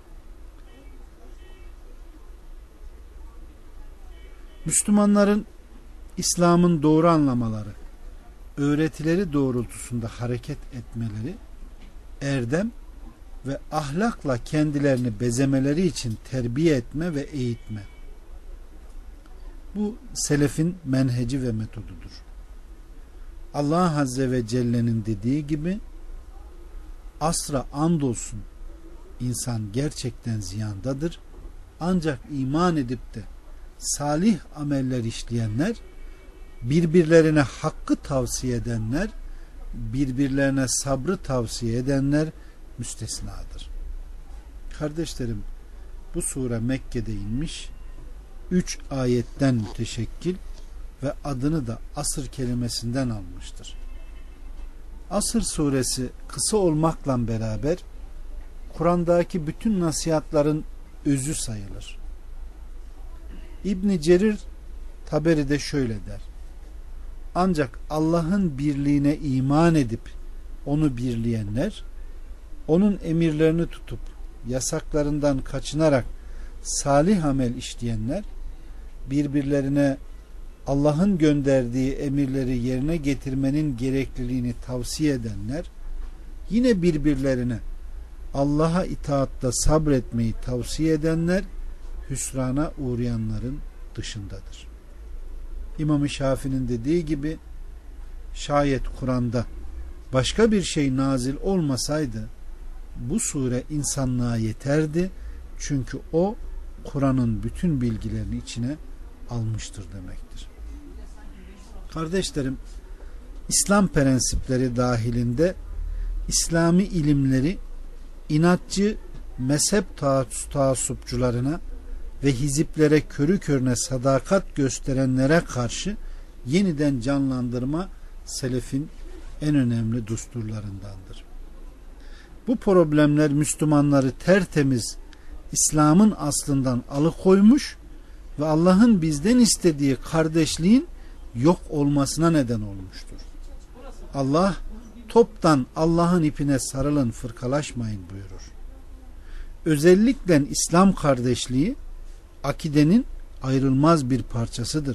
Müslümanların İslam'ın doğru anlamaları, öğretileri doğrultusunda hareket etmeleri, erdem ve ahlakla kendilerini bezemeleri için terbiye etme ve eğitme. Bu selefin menheci ve metodudur. Allah Azze ve Celle'nin dediği gibi, asra andolsun insan gerçekten ziyandadır. Ancak iman edip de salih ameller işleyenler, birbirlerine hakkı tavsiye edenler, birbirlerine sabrı tavsiye edenler müstesnadır. Kardeşlerim, bu sure Mekke'de inmiş, 3 ayetten müteşekkil ve adını da asır kelimesinden almıştır. Asır suresi kısa olmakla beraber Kur'an'daki bütün nasihatların özü sayılır. İbn Cerir Taberi'de şöyle der: ancak Allah'ın birliğine iman edip onu birleyenler, onun emirlerini tutup yasaklarından kaçınarak salih amel işleyenler, birbirlerine Allah'ın gönderdiği emirleri yerine getirmenin gerekliliğini tavsiye edenler, yine birbirlerine Allah'a itaatta sabretmeyi tavsiye edenler, hüsrana uğrayanların dışındadır. İmam-ı Şafii'nin dediği gibi, şayet Kur'an'da başka bir şey nazil olmasaydı bu sure insanlığa yeterdi, çünkü o Kur'an'ın bütün bilgilerini içine almıştır demektir. Kardeşlerim, İslam prensipleri dahilinde İslami ilimleri inatçı mezhep taassupçularına ve hiziplere körü körüne sadakat gösterenlere karşı yeniden canlandırma selefin en önemli düsturlarındandır. Bu problemler Müslümanları tertemiz İslam'ın aslından alıkoymuş ve Allah'ın bizden istediği kardeşliğin yok olmasına neden olmuştur. Allah, toptan Allah'ın ipine sarılın, fırkalaşmayın buyurur. Özellikle İslam kardeşliği akidenin ayrılmaz bir parçasıdır.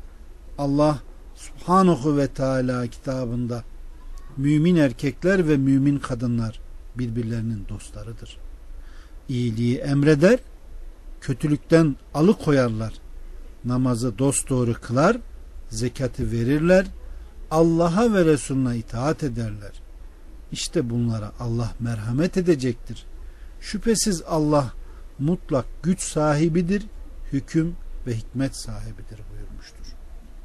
Allah Subhanahu ve Teala kitabında mümin erkekler ve mümin kadınlar birbirlerinin dostlarıdır. İyiliği emreder, kötülükten alıkoyarlar, namazı dosdoğru kılar, zekatı verirler, Allah'a ve Resulüne itaat ederler. İşte bunlara Allah merhamet edecektir. Şüphesiz Allah mutlak güç sahibidir, hüküm ve hikmet sahibidir buyurmuştur.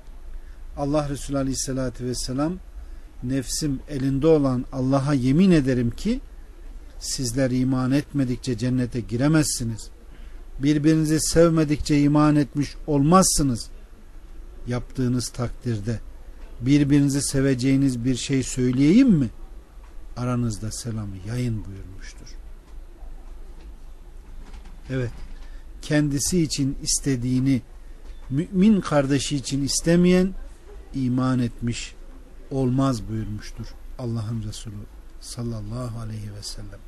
Allah Resulü Aleyhisselatü Vesselam, nefsim elinde olan Allah'a yemin ederim ki sizler iman etmedikçe cennete giremezsiniz. Birbirinizi sevmedikçe iman etmiş olmazsınız. Yaptığınız takdirde birbirinizi seveceğiniz bir şey söyleyeyim mi? Aranızda selamı yayın buyurmuştur. Evet, kendisi için istediğini mümin kardeşi için istemeyen iman etmiş olmaz buyurmuştur Allah'ın Resulü sallallahu aleyhi ve sellem.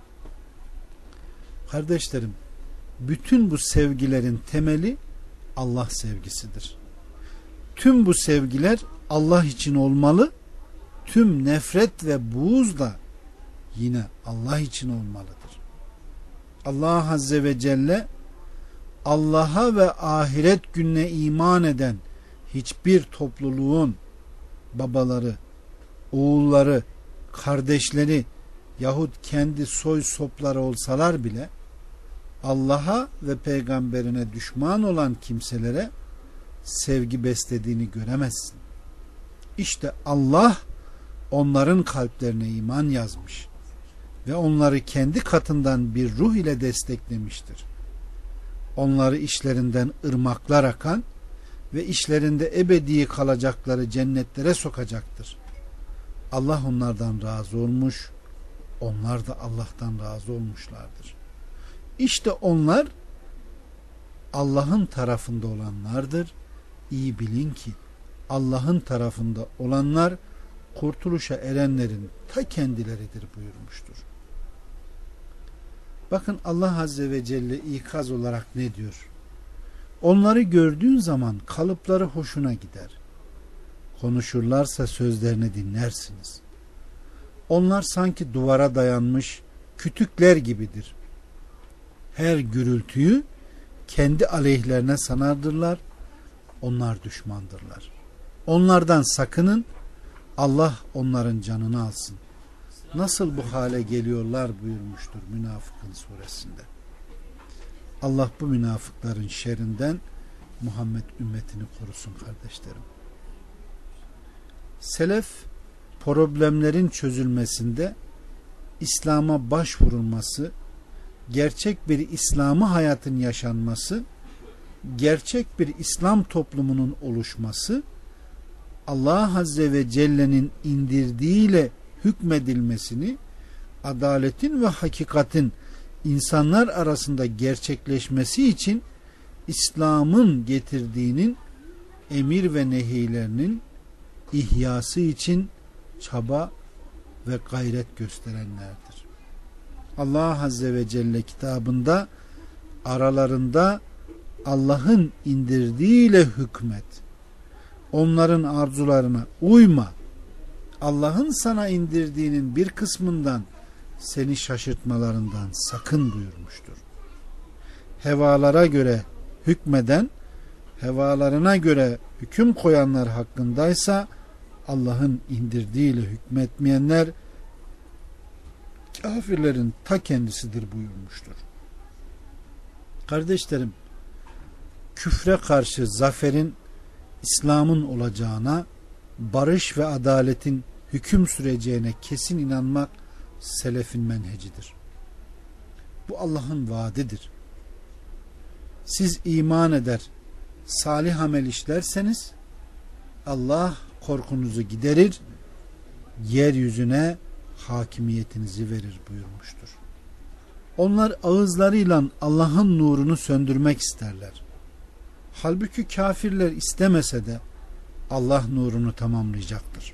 Kardeşlerim, bütün bu sevgilerin temeli Allah sevgisidir. Tüm bu sevgiler Allah için olmalı, tüm nefret ve buğz da yine Allah için olmalıdır. Allah Azze ve Celle, Allah'a ve ahiret gününe iman eden hiçbir topluluğun babaları, oğulları, kardeşleri yahut kendi soy sopları olsalar bile Allah'a ve peygamberine düşman olan kimselere sevgi beslediğini göremezsin. İşte Allah onların kalplerine iman yazmış ve onları kendi katından bir ruh ile desteklemiştir. Onları işlerinden ırmaklar akan ve işlerinde ebedi kalacakları cennetlere sokacaktır. Allah onlardan razı olmuş, onlar da Allah'tan razı olmuşlardır. İşte onlar Allah'ın tarafında olanlardır. İyi bilin ki Allah'ın tarafında olanlar kurtuluşa erenlerin ta kendileridir buyurmuştur. Bakın Allah Azze ve Celle ikaz olarak ne diyor? Onları gördüğün zaman kalıpları hoşuna gider. Konuşurlarsa sözlerini dinlersiniz. Onlar sanki duvara dayanmış kütükler gibidir. Her gürültüyü kendi aleyhlerine sanardırlar. Onlar düşmandırlar. Onlardan sakının. Allah onların canını alsın. Nasıl bu hale geliyorlar buyurmuştur Münafıkın suresinde. Allah bu münafıkların şerrinden Muhammed ümmetini korusun kardeşlerim. Selef problemlerin çözülmesinde İslam'a başvurulması, gerçek bir İslam'ı hayatın yaşanması, gerçek bir İslam toplumunun oluşması, Allah Azze ve Celle'nin indirdiğiyle hükmedilmesini, adaletin ve hakikatin insanlar arasında gerçekleşmesi için İslam'ın getirdiğinin emir ve nehilerinin ihyası için çaba ve gayret gösterenlerdir. Allah Azze ve Celle kitabında aralarında Allah'ın indirdiğiyle hükmet, onların arzularına uyma, Allah'ın sana indirdiğinin bir kısmından seni şaşırtmalarından sakın buyurmuştur. Hevalara göre hükmeden, hevalarına göre hüküm koyanlar hakkındaysa Allah'ın indirdiğiyle hükmetmeyenler kafirlerin ta kendisidir buyurmuştur. Kardeşlerim, küfre karşı zaferin İslam'ın olacağına, barış ve adaletin hüküm süreceğine kesin inanmak selefin menhecidir. Bu Allah'ın vaadidir. Siz iman eder, salih amel işlerseniz Allah korkunuzu giderir, yeryüzüne hakimiyetinizi verir buyurmuştur. Onlar ağızlarıyla Allah'ın nurunu söndürmek isterler. Halbuki kafirler istemese de Allah nurunu tamamlayacaktır.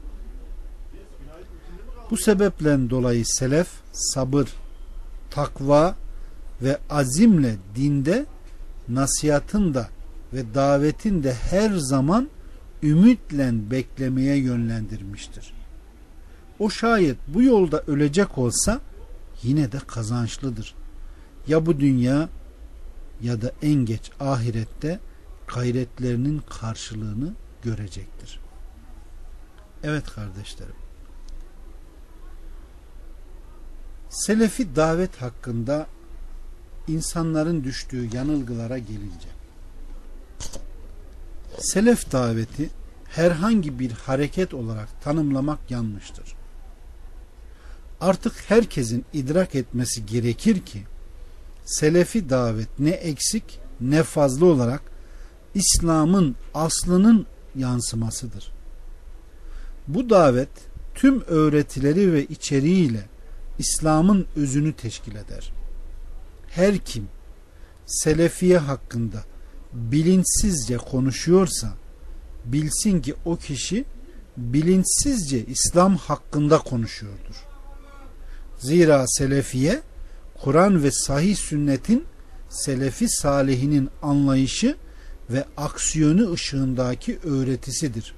Bu sebeple dolayı selef sabır, takva ve azimle dinde, nasihatın da ve davetin de her zaman ümitle beklemeye yönlendirmiştir. O şayet bu yolda ölecek olsa yine de kazançlıdır. Ya bu dünya ya da en geç ahirette gayretlerinin karşılığını görecektir. Evet kardeşlerim. Selefi davet hakkında insanların düştüğü yanılgılara gelince, selef daveti herhangi bir hareket olarak tanımlamak yanlıştır. Artık herkesin idrak etmesi gerekir ki selefi davet ne eksik ne fazla olarak İslam'ın aslının yansımasıdır. Bu davet tüm öğretileri ve içeriğiyle İslam'ın özünü teşkil eder. Her kim selefiye hakkında bilinçsizce konuşuyorsa bilsin ki o kişi bilinçsizce İslam hakkında konuşuyordur. Zira selefiye Kur'an ve sahih sünnetin selefi salihinin anlayışı ve aksiyonu ışığındaki öğretisidir.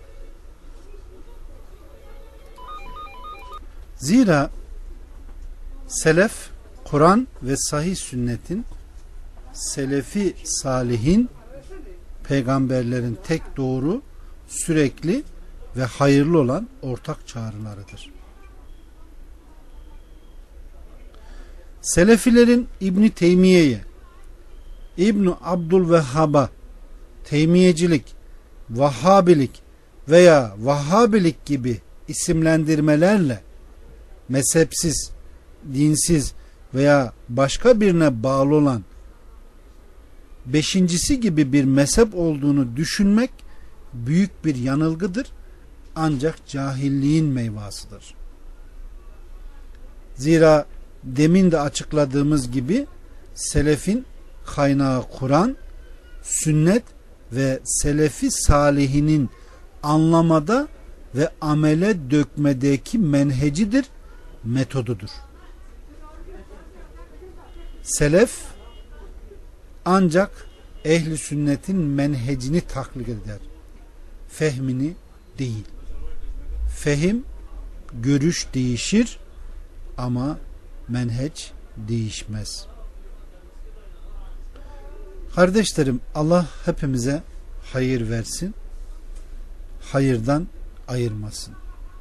Zira selef Kur'an ve sahih sünnetin selefi salihin peygamberlerin tek doğru, sürekli ve hayırlı olan ortak çağrılarıdır. Selefilerin İbn Teymiye'ye, İbn Abdülvehhab'a Teymiyecilik, Vahhabilik veya Vahhabilik gibi isimlendirmelerle mezhepsiz, dinsiz veya başka birine bağlı olan beşincisi gibi bir mezhep olduğunu düşünmek büyük bir yanılgıdır. Ancak cahilliğin meyvasıdır. Zira demin de açıkladığımız gibi selefin kaynağı Kur'an, sünnet ve selefi salihinin anlamada ve amele dökmedeki menhecidir, metodudur. Selef ancak ehli sünnetin menhecini taklit eder. Fehmini değil. Fehim, görüş değişir ama menheç değişmez. Kardeşlerim, Allah hepimize hayır versin. Hayırdan ayırmasın.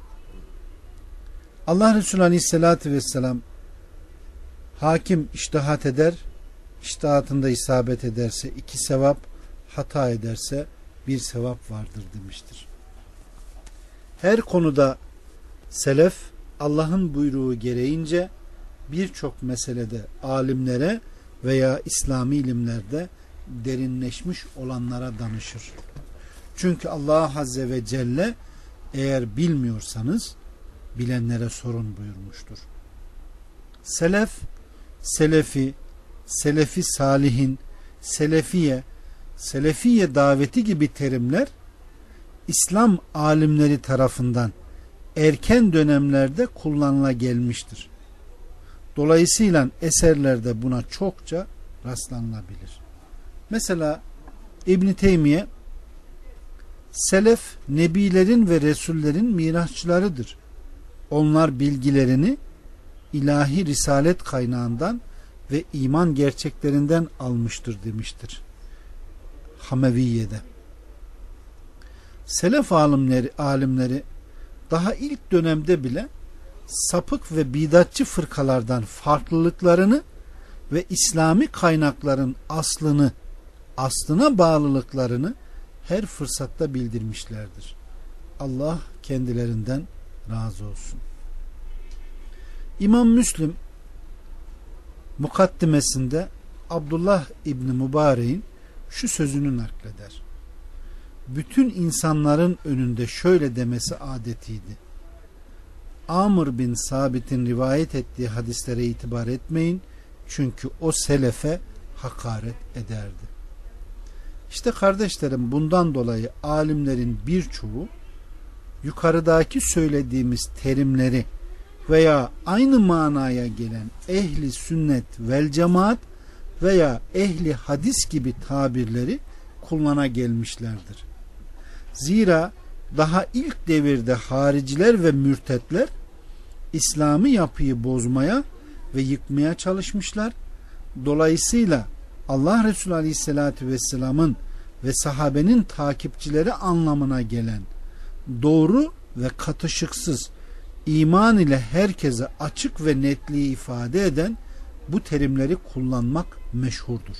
Allah Resulü Aleyhisselatü Vesselam hakim içtihat eder, içtihatında isabet ederse 2 sevap, hata ederse 1 sevap vardır demiştir. Her konuda selef Allah'ın buyruğu gereğince birçok meselede alimlere veya İslami ilimlerde derinleşmiş olanlara danışır. Çünkü Allah Azze ve Celle eğer bilmiyorsanız bilenlere sorun buyurmuştur. Selef, selefi, selefi salihin, selefiye, selefiye daveti gibi terimler İslam alimleri tarafından erken dönemlerde kullanıla gelmiştir. Dolayısıyla eserlerde buna çokça rastlanılabilir. Mesela İbn Teymiye, selef nebilerin ve resullerin mirasçılarıdır. Onlar bilgilerini ilahi risalet kaynağından ve iman gerçeklerinden almıştır demiştir. Hameviye'de. Selef alimleri daha ilk dönemde bile sapık ve bidatçı fırkalardan farklılıklarını ve İslami kaynakların aslına bağlılıklarını her fırsatta bildirmişlerdir. Allah kendilerinden razı olsun. İmam Müslim mukaddimesinde Abdullah İbni Mübarek'in şu sözünü nakleder. Bütün insanların önünde şöyle demesi adetiydi. Amr bin Sabit'in rivayet ettiği hadislere itibar etmeyin. Çünkü o selefe hakaret ederdi. İşte kardeşlerim, bundan dolayı alimlerin birçoğu yukarıdaki söylediğimiz terimleri veya aynı manaya gelen ehli sünnet vel cemaat veya ehli hadis gibi tabirleri kullana gelmişlerdir. Zira daha ilk devirde hariciler ve mürtetler İslami yapıyı bozmaya ve yıkmaya çalışmışlar. Dolayısıyla Allah Resulü Aleyhisselatü Vesselam'ın ve sahabenin takipçileri anlamına gelen doğru ve katışıksız iman ile herkese açık ve netliği ifade eden bu terimleri kullanmak meşhurdur.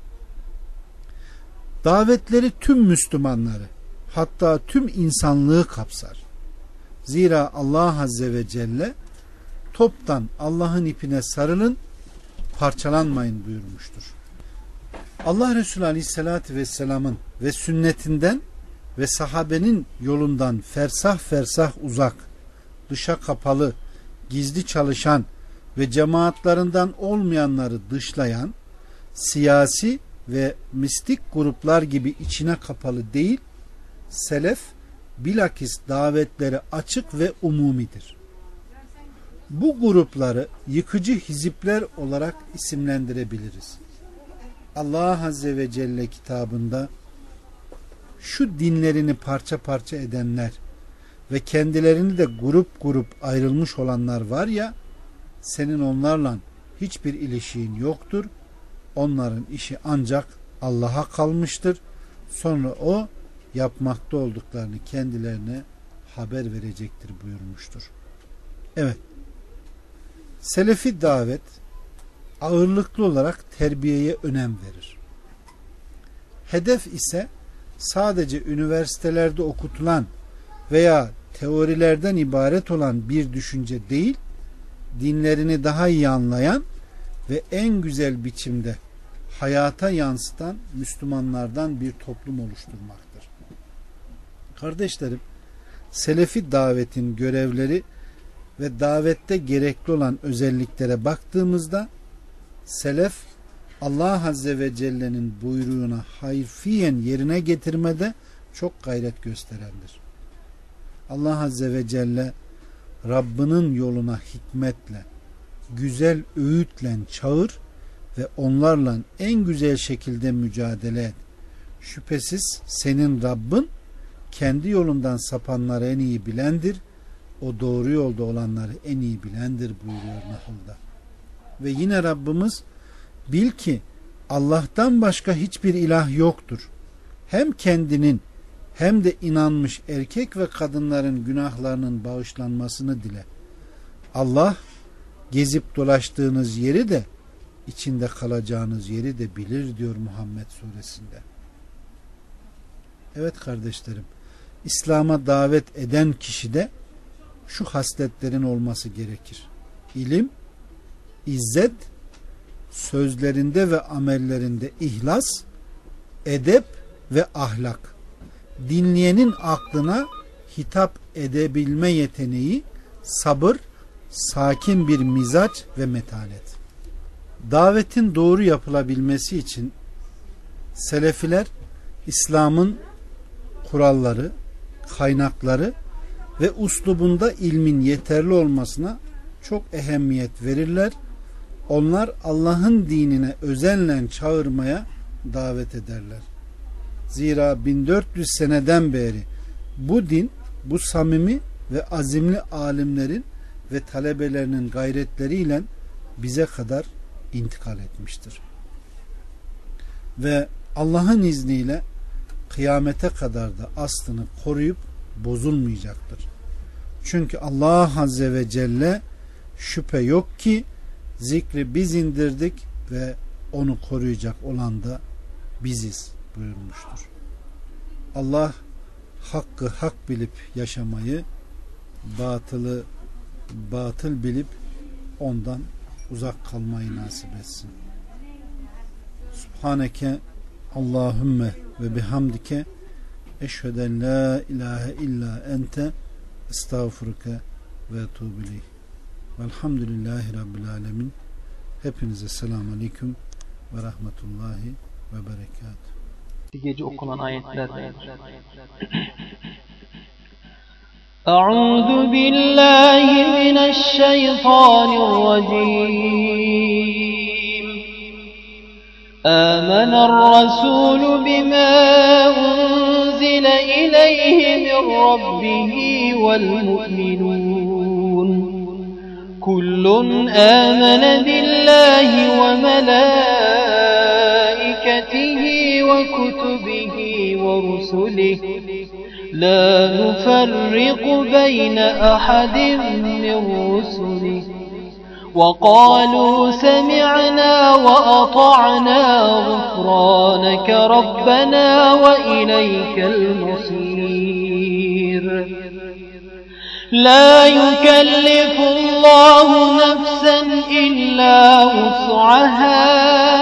Davetleri tüm Müslümanları, hatta tüm insanlığı kapsar. Zira Allah Azze ve Celle toptan Allah'ın ipine sarılın, parçalanmayın buyurmuştur. Allah Resulü Aleyhisselatü Vesselam'ın ve sünnetinden ve sahabenin yolundan fersah fersah uzak, dışa kapalı, gizli çalışan ve cemaatlerinden olmayanları dışlayan siyasi ve mistik gruplar gibi içine kapalı değil, selef bilakis davetleri açık ve umumidir. Bu grupları yıkıcı hizipler olarak isimlendirebiliriz. Allah Azze ve Celle kitabında şu dinlerini parça parça edenler ve kendilerini de grup grup ayrılmış olanlar var ya, senin onlarla hiçbir ilişkin yoktur. Onların işi ancak Allah'a kalmıştır. Sonra o yapmakta olduklarını kendilerine haber verecektir buyurmuştur. Evet. Selefi davet ağırlıklı olarak terbiyeye önem verir. Hedef ise sadece üniversitelerde okutulan veya teorilerden ibaret olan bir düşünce değil, dinlerini daha iyi anlayan ve en güzel biçimde hayata yansıtan Müslümanlardan bir toplum oluşturmaktır. Kardeşlerim, Selefi davetin görevleri ve davette gerekli olan özelliklere baktığımızda Selef, Allah Azze ve Celle'nin buyruğuna harfiyen yerine getirmede çok gayret gösterendir. Allah Azze ve Celle Rabbinin yoluna hikmetle, güzel öğütle çağır ve onlarla en güzel şekilde mücadele et. Şüphesiz senin Rabbin kendi yolundan sapanları en iyi bilendir. O doğru yolda olanları en iyi bilendir buyuruyor Nahl'da. Ve yine Rabbimiz, bil ki Allah'tan başka hiçbir ilah yoktur. Hem kendinin hem de inanmış erkek ve kadınların günahlarının bağışlanmasını dile. Allah gezip dolaştığınız yeri de içinde kalacağınız yeri de bilir diyor Muhammed suresinde. Evet kardeşlerim, İslam'a davet eden kişide şu hasletlerin olması gerekir. İlim, izzet, sözlerinde ve amellerinde ihlas, edep ve ahlak. Dinleyenin aklına hitap edebilme yeteneği, sabır, sakin bir mizaç ve metanet. Davetin doğru yapılabilmesi için Selefiler İslam'ın kuralları, kaynakları ve uslubunda ilmin yeterli olmasına çok ehemmiyet verirler. Onlar Allah'ın dinine özenle çağırmaya davet ederler. Zira 1400 seneden beri bu din, bu samimi ve azimli alimlerin ve talebelerinin gayretleriyle bize kadar intikal etmiştir. Ve Allah'ın izniyle kıyamete kadar da aslını koruyup bozulmayacaktır. Çünkü Allah Azze ve Celle şüphe yok ki zikri biz indirdik ve onu koruyacak olan da biziz buyurmuştur. Allah hakkı hak bilip yaşamayı, batılı batıl bilip ondan uzak kalmayı nasip etsin. Subhaneke Allahümme ve bihamdike eşheden la ilahe illa ente estağfurke ve etûbü ileyh. Velhamdülillahi Rabbil alemin. Hepinize selamun aleyküm ve rahmetullahi ve berekatuhu. Gece okunan ayetlerden. Euzu billahi mineşşeytanirracim. Âmener rasûlü bimâ unzile ileyhi min rabbihi vel mu'minûn. Kullun âmene billahi ve melâiketihi ve kutubihi ve rusulihi. La nufarriqu beyne ahadin min rusulihi. وقالوا سمعنا وأطعنا غفرانك ربنا وإليك المصير لا يكلف الله نفسا إلا وسعها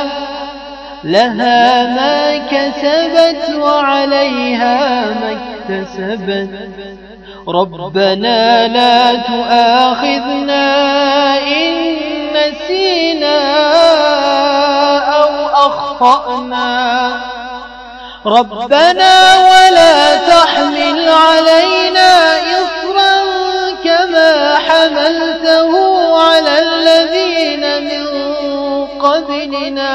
لها ما كسبت وعليها ما اكتسبت ربنا لا تؤاخذنا إن نسينا أو أخطأنا ربنا ولا تحمل علينا إصرا كما حملته على الذين من قبلنا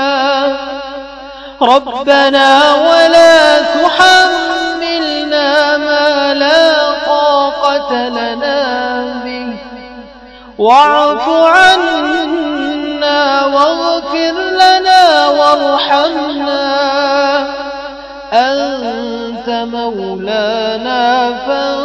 ربنا ولا تحملنا ما لا طاقة لنا به واعف عنا واغفر لنا وارحمنا أنت مولانا